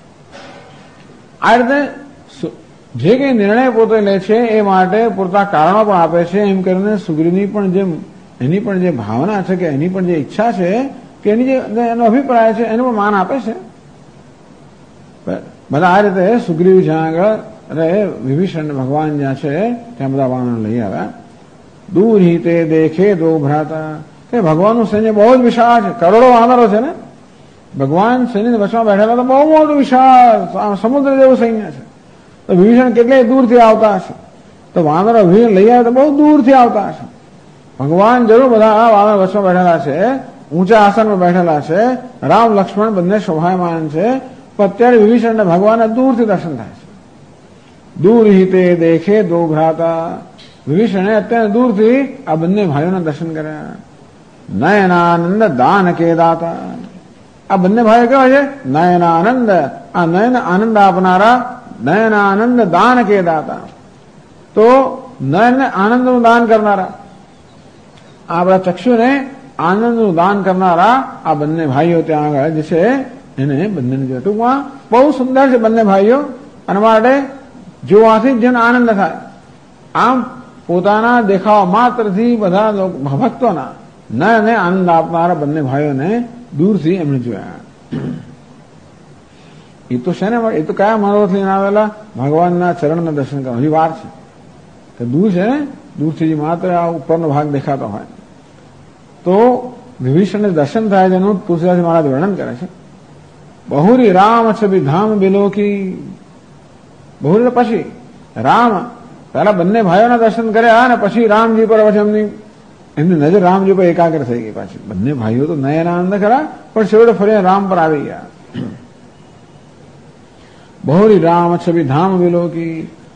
આ રીતે જે કંઈ નિર્ણય પોતે લે છે એ માટે પૂરતા કારણો પણ આપે છે. એમ કરીને સુગ્રીવની પણ એની પણ જે ભાવના છે કે એની પણ જે ઈચ્છા છે કે એની જે એનો અભિપ્રાય છે એને પણ માન આપે છે. બધા આ રીતે સુગ્રીવ જ્યાં આગળ રહે, વિભીષણ ભગવાન જ્યાં છે ત્યાં બધા વાનર લઈ આવ્યા. દૂર હી તે દેખે દો ભ્રાતા, કે ભગવાનનું સૈન્ય બહુ જ વિશાળ છે, કરોડો વાનરો છે ને. ભગવાન સૈન્ય વચમાં બેઠેલા તો બહુ મોટું વિશાળ સમુદ્ર જેવું સૈન્ય છે. તો વિભીષણ કેટલાય દૂરથી આવતા હશે, તો વાનરો વિભીષણ લઈ આવે તો બહુ દૂરથી આવતા હશે. ભગવાન જરૂર બધા વાનર વચમાં બેઠેલા છે, ઊંચા આસન પર બેઠેલા છે, રામ લક્ષ્મણ બંને શોભાયમાન છે, પણ અત્યારે વિભીષણને ભગવાનને દૂરથી દર્શન થાય છે. દૂર હી તે દેખે દો ભ્રાતા, વિભીષણે અત્યારે દૂરથી આ બંને ભાઈઓના દર્શન કર્યા. નયનાનંદ દાન કે દાતા, આ બંને ભાઈઓ કેવા છે? નયનાનંદ, આ નયન આનંદ આપનારા, નયનાનંદ દાન કે દાતા, તો નયન આનંદનું દાન કરનારા, આપણા ચક્ષુને આનંદનું દાન કરનારા આ બંને ભાઈઓ ત્યાં આગળ જે છે એને બંનેને જોયું. ટૂંકમાં બહુ સુંદર છે બંને ભાઈઓ, અને માટે જોવાથી જેને આનંદ થાય. આમ પોતાના દેખાવા માત્રથી બધા ભક્તોના નયને આનંદ આપનારા બંને ભાઈઓને દૂરથી એમણે જોયા. એ તો છે ને, એ તો કયા મનોરથ લઈને આવેલા? ભગવાનના ચરણના દર્શન કરવા. હજી વાર છે કે દૂર છે ને, દૂરથી માત્ર આ ઉપરનો ભાગ દેખાતો હોય. તો વિભીષણને દર્શન થાય છે એનું તુલસીદાસ મહારાજ વર્ણન કરે છે. બહુરી રામ છબી ધામ બિલોકી, બહુરી પછી રામ, પહેલા બંને ભાઈઓના દર્શન કર્યા અને પછી રામજી પર પછી એમની નજર રામજી પર એકાગ્ર થઈ ગઈ. પાછી બંને ભાઈઓ તો નયનાનંદ ખરા, પણ છેવટે ફરી રામ પર આવી ગયા. બહુરી રામ છબી ધામ વિલોકી,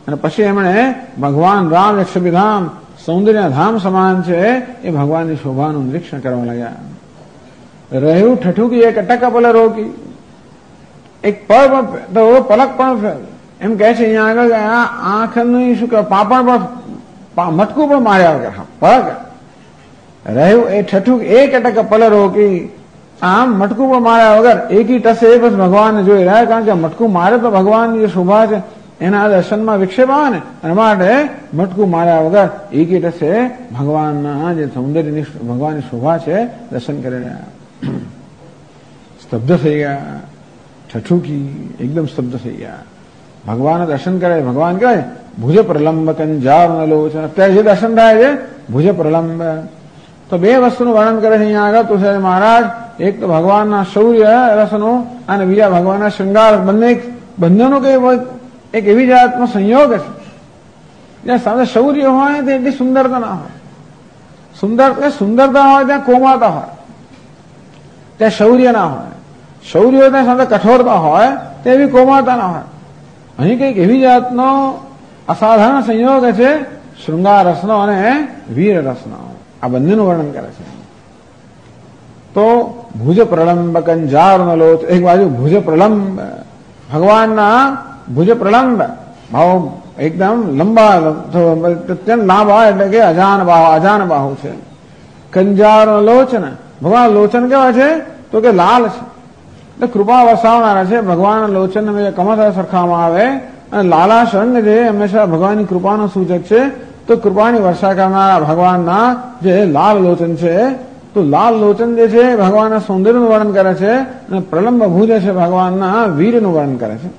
અને પછી એમણે ભગવાન રામ યક્ષભિધામ સૌંદર્ય ધામ સમાન છે એ ભગવાનની શોભાનું નિરીક્ષણ કરવા લાગ્યા. રહ્યું ઠઠુકી એક અટક પલ રોકી, એક પળ તો પલક પણ એમ કહે છે અહીંયા આગળ આ આંખનું શું કે પાપણ પણ મટકું પણ માર્યા વગર પલક રહ્યું એ ઠઠુક એક અટક પલ રોકી, આમ મટકું પણ માર્યા વગર એકી ટસે બસ ભગવાનને જોઈ રહ્યા. કારણ કે મટકું મારે તો ભગવાનની જે શોભા છે એના દર્શનમાં વિક્ષેપ આવે ને, અને માટે મટકું માર્યા વગર એકી ટસે ભગવાનના જે સૌંદર્યની ભગવાનની શોભા છે દર્શન કરી રહ્યા. સ્તબ્ધ થઈ ગયા, ઠઠુકી એકદમ સ્તબ્ધ થઈ ગયા. ભગવાન દર્શન કરે, ભગવાન કહે ભુજ પ્રલંબ કંજાર લોચન. અત્યારે જે દર્શન થાય છે ભુજ પ્રલંબ. તો બે વસ્તુનું વર્ણન કરે છે અહીંયા આગળ તુલસીદાસ મહારાજ. એક તો ભગવાનના શૌર્ય રસનું અને બીજા ભગવાનના શૃંગાર. બંનેનો કઈ એક એવી જાતનો સંયોગ છે જ્યાં સામે શૌર્ય હોય તો એટલી સુંદરતા ના હોય. સુંદરતા હોય ત્યાં કોમાતા હોય, ત્યાં શૌર્ય ના હોય. શૌર્ય હોય ત્યાં સાથે કઠોરતા હોય તો એવી કોમાતા ના હોય. અહીં કંઈક એવી જાતનો અસાધારણ સંયોગ છે શૃંગાર રસનો અને વીર રસનો. આ બંનેનું વર્ણન કરે છે. તો ભુજ પ્રલંબ કંજારનો લોચ, એક બાજુ ભુજ પ્રલંબ, ભગવાનના ભુજ પ્રલંબ ભાવ એકદમ લંબા અત્યંત લાંબા, એટલે કે અજાન બાહુ છે. કંજાર લોચન, ભગવાન લોચન કેવા છે તો કે લાલ છે, એટલે કૃપા વરસાવનારા છે. ભગવાન લોચન કમર સરખાવવામાં આવે અને લાલાશ રંગ જે હંમેશા ભગવાનની કૃપાનો સૂચક છે. તો કૃપાની વર્ષા કરનારા ભગવાનના જે લાલ લોચન છે, તો લાલ લોચન જે છે ભગવાનના સૌંદર્યનું વર્ણન કરે છે અને પ્રલંબ ભુજ છે ભગવાનના વીરનું વર્ણન કરે છે.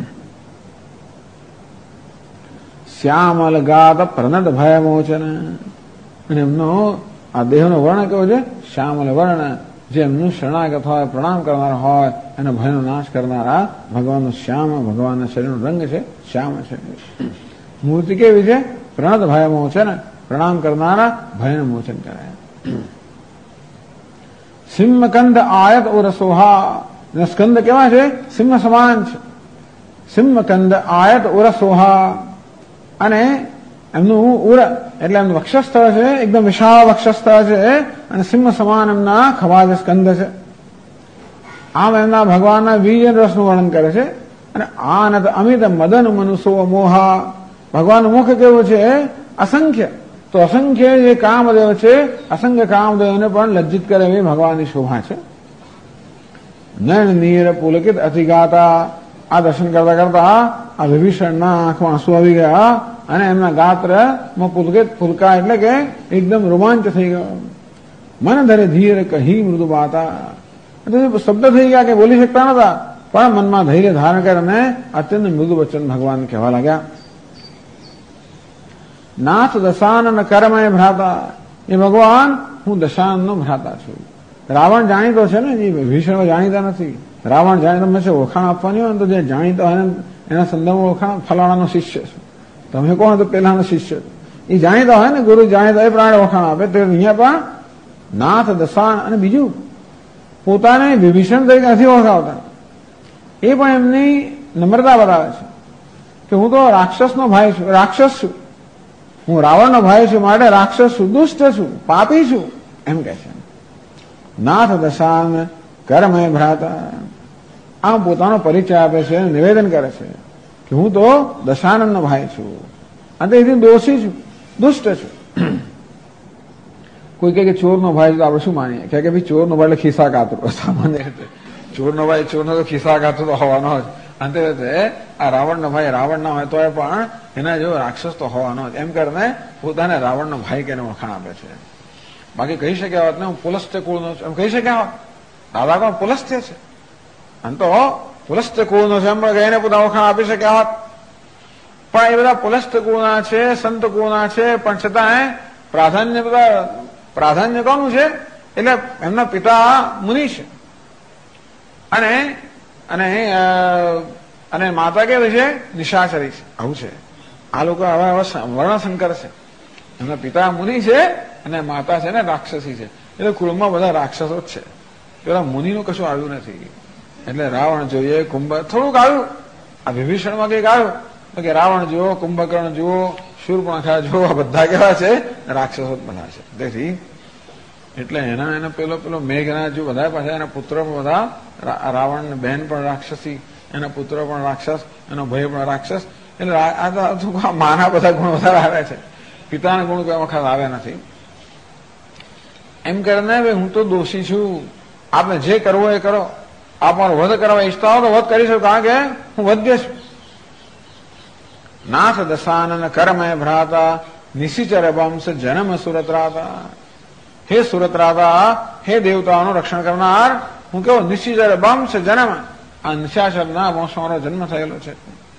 શ્યામલ ગાત પ્રનદ ભય મોચન, અને એમનો આ દેહનો વર્ણ કેવો છે શ્યામલ વર્ણ, જે એમનું શરણાગત હોય, પ્રણામ કરનાર હોય અને ભયનો નાશ કરનારા ભગવાનનો શ્યામ, ભગવાનના શરીરનો રંગ છે શ્યામ છે. મૂર્તિ કેવી છે પ્રણદ ભય મોચન, પ્રણામ કરનારા ભયનું મોચન કરે. સિંહકંદ આયત ઓર સોહા, સ્કંદ કેવા છે સિંહ સમાન છે. સિંહકંદ આયત ઓર સોહા, અને એમનું ઉર એટલે એમનું વક્ષસ્થળ છે એકદમ વિશાળ વક્ષસ્થળ છે અને સિંહ સમાન એમના ખભા છે, સ્કંદ છે. આમ એમના ભગવાનના વીર રસનું વર્ણન કરે છે. અને આનંદ અમિત મદન મનુષો મોહા, ભગવાનનું મુખ કેવું છે અસંખ્ય, તો અસંખ્ય જે કામદેવ છે અસંખ્ય કામદેવને પણ લજ્જિત કરે એવી ભગવાનની શોભા છે. નયન નીર પુલકિત અતિગાતા, આ દર્શન કરતા કરતા આ વિભીષણના આંખમાં આંસુ આવી ગયા અને એમના ગાત્રમાં પુલકિત પુલકા એટલે કે એકદમ રોમાંચ થઈ ગયો. મન ધરે ધીર કહી મૃદુ બાતા, શબ્દ થઈ ગયા કે બોલી શકતા નતા, પણ મનમાં ધૈર્ય ધારણ કરીને અત્યંત મૃદુ વચન ભગવાન કહેવા લાગ્યા. નાથ દશાનન કરમય ભ્રાતા, એ ભગવાન હું દશાનનનો ભ્રાતા છું. રાવણ જાણીતો છે ને, એ ભીષણ જાણીતા નથી. રાવણ જાણીતો હંમેશા ઓળખાણ આપવાની હોય ને, તો જે જાણીતો હોય એના સંદર્ભમાં ઓળખાણ ફલાણાનો શિષ્ય છે, તમે કોણ તો પેલાનો શિષ્ય છે. એ જાણીતા હોય ને, ગુરુ જાણીતા એ પ્રમાણે ઓળખાણ આપે. તો અહીંયા પણ નાથ દશાન, અને બીજું પોતાને વિભીષણ તરીકે નથી ઓળખાવતા, એ પણ એમની નમ્રતા બતાવે છે કે હું તો રાક્ષસનો ભાઈ છું, રાક્ષસ છું, હું રાવણનો ભાઈ છું, માટે રાક્ષસ છું, દુષ્ટ છું, પાપી છું એમ કહે છે. નાથ દશાન કરમય ભ્રાતા, આમ પોતાનો પરિચય આપે છે, નિવેદન કરે છે કે હું તો દશાનનનો ભાઈ છું અને એથી દોષી છું, દુષ્ટ છું. કોઈ કહે કે ચોરનો ભાઈ તો આપણે શું માનીએ કે ભાઈ ચોરનો ભાઈ એટલે ખિસ્સા કાતરો, સામાન્ય રીતે ચોરનો ભાઈ ચોરનો તો ખિસ્સા કાતરો તો હોવાનો જ. અંતે આ રાવણનો ભાઈ રાવણ ના હોય તો પણ એના જેવો રાક્ષસ તો હોવાનો જ, એમ કરીને પોતાને રાવણનો ભાઈ કહીને વખાણ આપે છે. બાકી કહી શક્યા હોત ને હું પુલસ્ત્ય કુળનો છું એમ કહી શક્યા હોત. દાદા કોણ પુલસ્ત્ય છે, આમ તો પુલસ્ત્ય કુળનો છે એમ કહીને પોતા વખાણ આપી શક્યા હોત. પણ એ બધા પુલસ્ત્ય કુળના છે, સંત કુળના છે, પણ છતાં પ્રાધાન્ય કોનું છે, એટલે એમના પિતા મુનિ છે અને માતા કેવી છે નિશાચરી છે. આવું છે આ લોકો હવે વર્ણશંકર છે. એમના પિતા મુનિ છે અને માતા છે ને રાક્ષસી છે, એટલે કુળમાં બધા રાક્ષસો જ છે. પેલા મુનિનું કશું આવ્યું નથી. એટલે રાવણ જોઈએ, કુંભ થોડુંક આવ્યું, આ વિભીષણમાં કંઈક આવ્યું, કે રાવણ જુઓ, કુંભકર્ણ જુઓ, શૂર્પણખા જુઓ, આ બધા કેવા છે? રાક્ષસો જ બધા છે. તેથી એટલે એના પેલો મેઘરાજ જો બધા પાછા એના પુત્ર પણ બધા, રાવણ બહેન પણ રાક્ષસી, એના પુત્ર પણ રાક્ષસ, એનો ભાઈ પણ રાક્ષસ. એટલે આ માના બધા ગુણ વધારે આવ્યા છે, પિતાના ગુણ કોઈ વખત આવ્યા નથી. એમ કરીને ભાઈ હું તો દોષી છું, આપને જે કરવું એ કરો, આપ મારો વધ કરવા ઈચ્છતા હો તો વધ કરી શકો, કારણ કે હું વધ્ય છું. નાથ દશાનન કરમય ભ્રાતા નિશિચર વંશ જન્મ સુરતરાતા. હે સુરતરાતા, હે દેવતાઓનું રક્ષણ કરનાર, હું કેવો નિશિચર વંશ જન્મ, આ નિશાચરના વંશમાં મારો જન્મ થયેલો છે.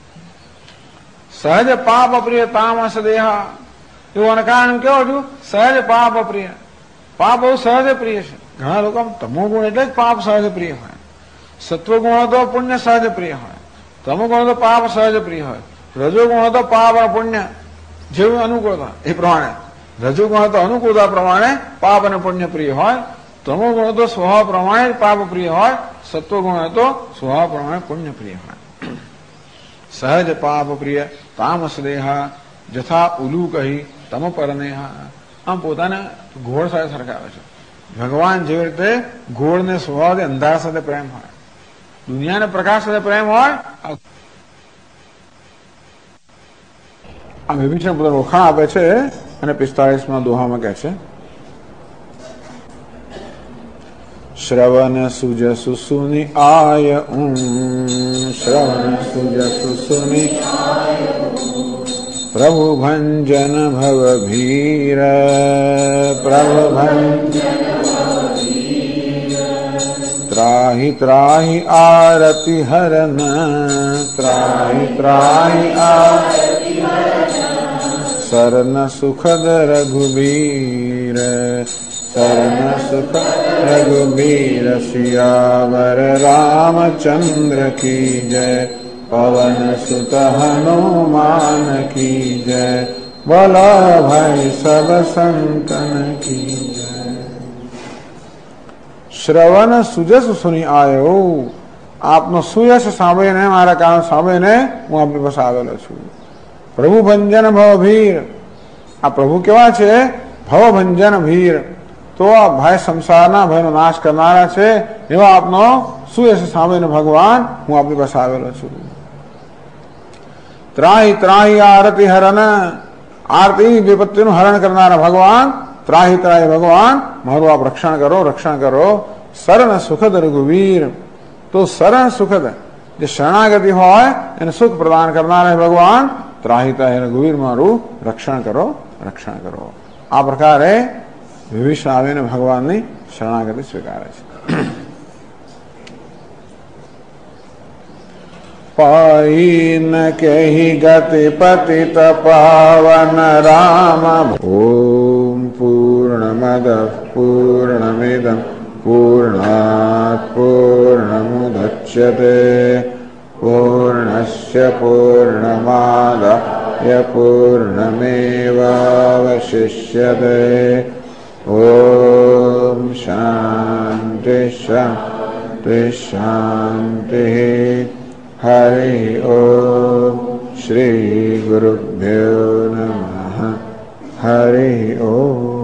સહજ પાપ પ્રિય તામસ દેહા, એવું કારણ કેવો છું? સહજ પાપ પ્રિય, પાપ બહુ સહજ પ્રિય છે. ઘણા લોકો તમો ગુણ એટલે જ પાપ સહજ પ્રિય હોય, સત્વગુણ તો પુણ્ય સહજ પ્રિય હોય, તમો ગુણ તો પાપ સહજ પ્રિય હોય, રજોગુણ તો પાપ અને પુણ્ય જેવું અનુકૂળતા એ પ્રમાણે, રજોગુણ તો અનુકૂળતા પ્રમાણે પાપ અને પુણ્ય પ્રિય હોય, તમો ગુણ તો સ્વભાવ પ્રમાણે પાપ પ્રિય હોય, સત્વગુણ તો સ્વભાવ પ્રમાણે પુણ્ય પ્રિય હોય. સહજ પાપ પ્રિય તામસ દેહા જથા ઉલુ કહી તમ પરનેહા. આમ પોતાને ઘોડ સાથે સરખાવે છે. ભગવાન જેવી રીતે ઘોડને સ્વભાવથી અંધાર સાથે પ્રેમ હોય, દુનિયાને પ્રકાશ સાથે પ્રેમ હોય. આ વિભીષણ પોતાનું વખાણ આપે છે અને 45માં દોહામાં કહે છે, શ્રવણ સુજસુ સુની આય શ્રવણ સુજસુ સુની પ્રભુ ભંજન ભવ ભીર પ્રભુ ભંજન ત્રાહી ત્રાહી આરતિ હરન ત્રાહી ત્રાહી આરતિ સરન સુખદ રઘુબીર સરન સુખદ રઘુબીર સિયાવર રામચંદ્ર કી જય પવન સુત હનુમાન કી જય વલ્લભ સબ સંતન કી જય. શ્રવણ સુજસ સુની આયો, આપનો સુયશ સાંભળીને, મારા કાન સાંભળીને હું આપની પાસે આવેલો છું. પ્રભુ ભંજન ભવભીર, આ પ્રભુ કેવા છે? ભવભંજન ભીર, તો આ ભય સંસારના ભયનો નાશ કરનારા છે. એવા આપનો સુયશ સાંભળીને ભગવાન હું આપની પાસે આવેલો છું. ત્રાહી ત્રાહી આરતી હરણ, આરતી વિપત્તિનું હરણ કરનારા ભગવાન, ત્રાહી ત્રાહી ભગવાન મારું આપ રક્ષણ કરો, રક્ષણ કરો. શરણ સુખદ રઘુવીર, તો શરણ સુખદ જે શરણાગતિ હોય એને સુખ પ્રદાન કરનારા ભગવાન, ત્રાહી ત્રાહી રઘુવીર મારું રક્ષણ કરો, રક્ષણ કરો. આ પ્રકારે વિભીષણ આવીને ભગવાનની શરણાગતિ સ્વીકારે છે. પાઈ ન કહી ગતિ પતિત પાવન રામ. ઓમ પૂર્ણમદ પૂર્ણમિદં પૂર્ણાત પૂર્ણમુદચ્યતે પૂર્ણસ્ય પૂર્ણમાદાય પૂર્ણમેવાવશિષ્યતે. ઓમ શાંતિ શાંતિ શાંતિ. હરિ ઓમ શ્રી ગુરુભ્યો નમઃ. હરિ ઓમ.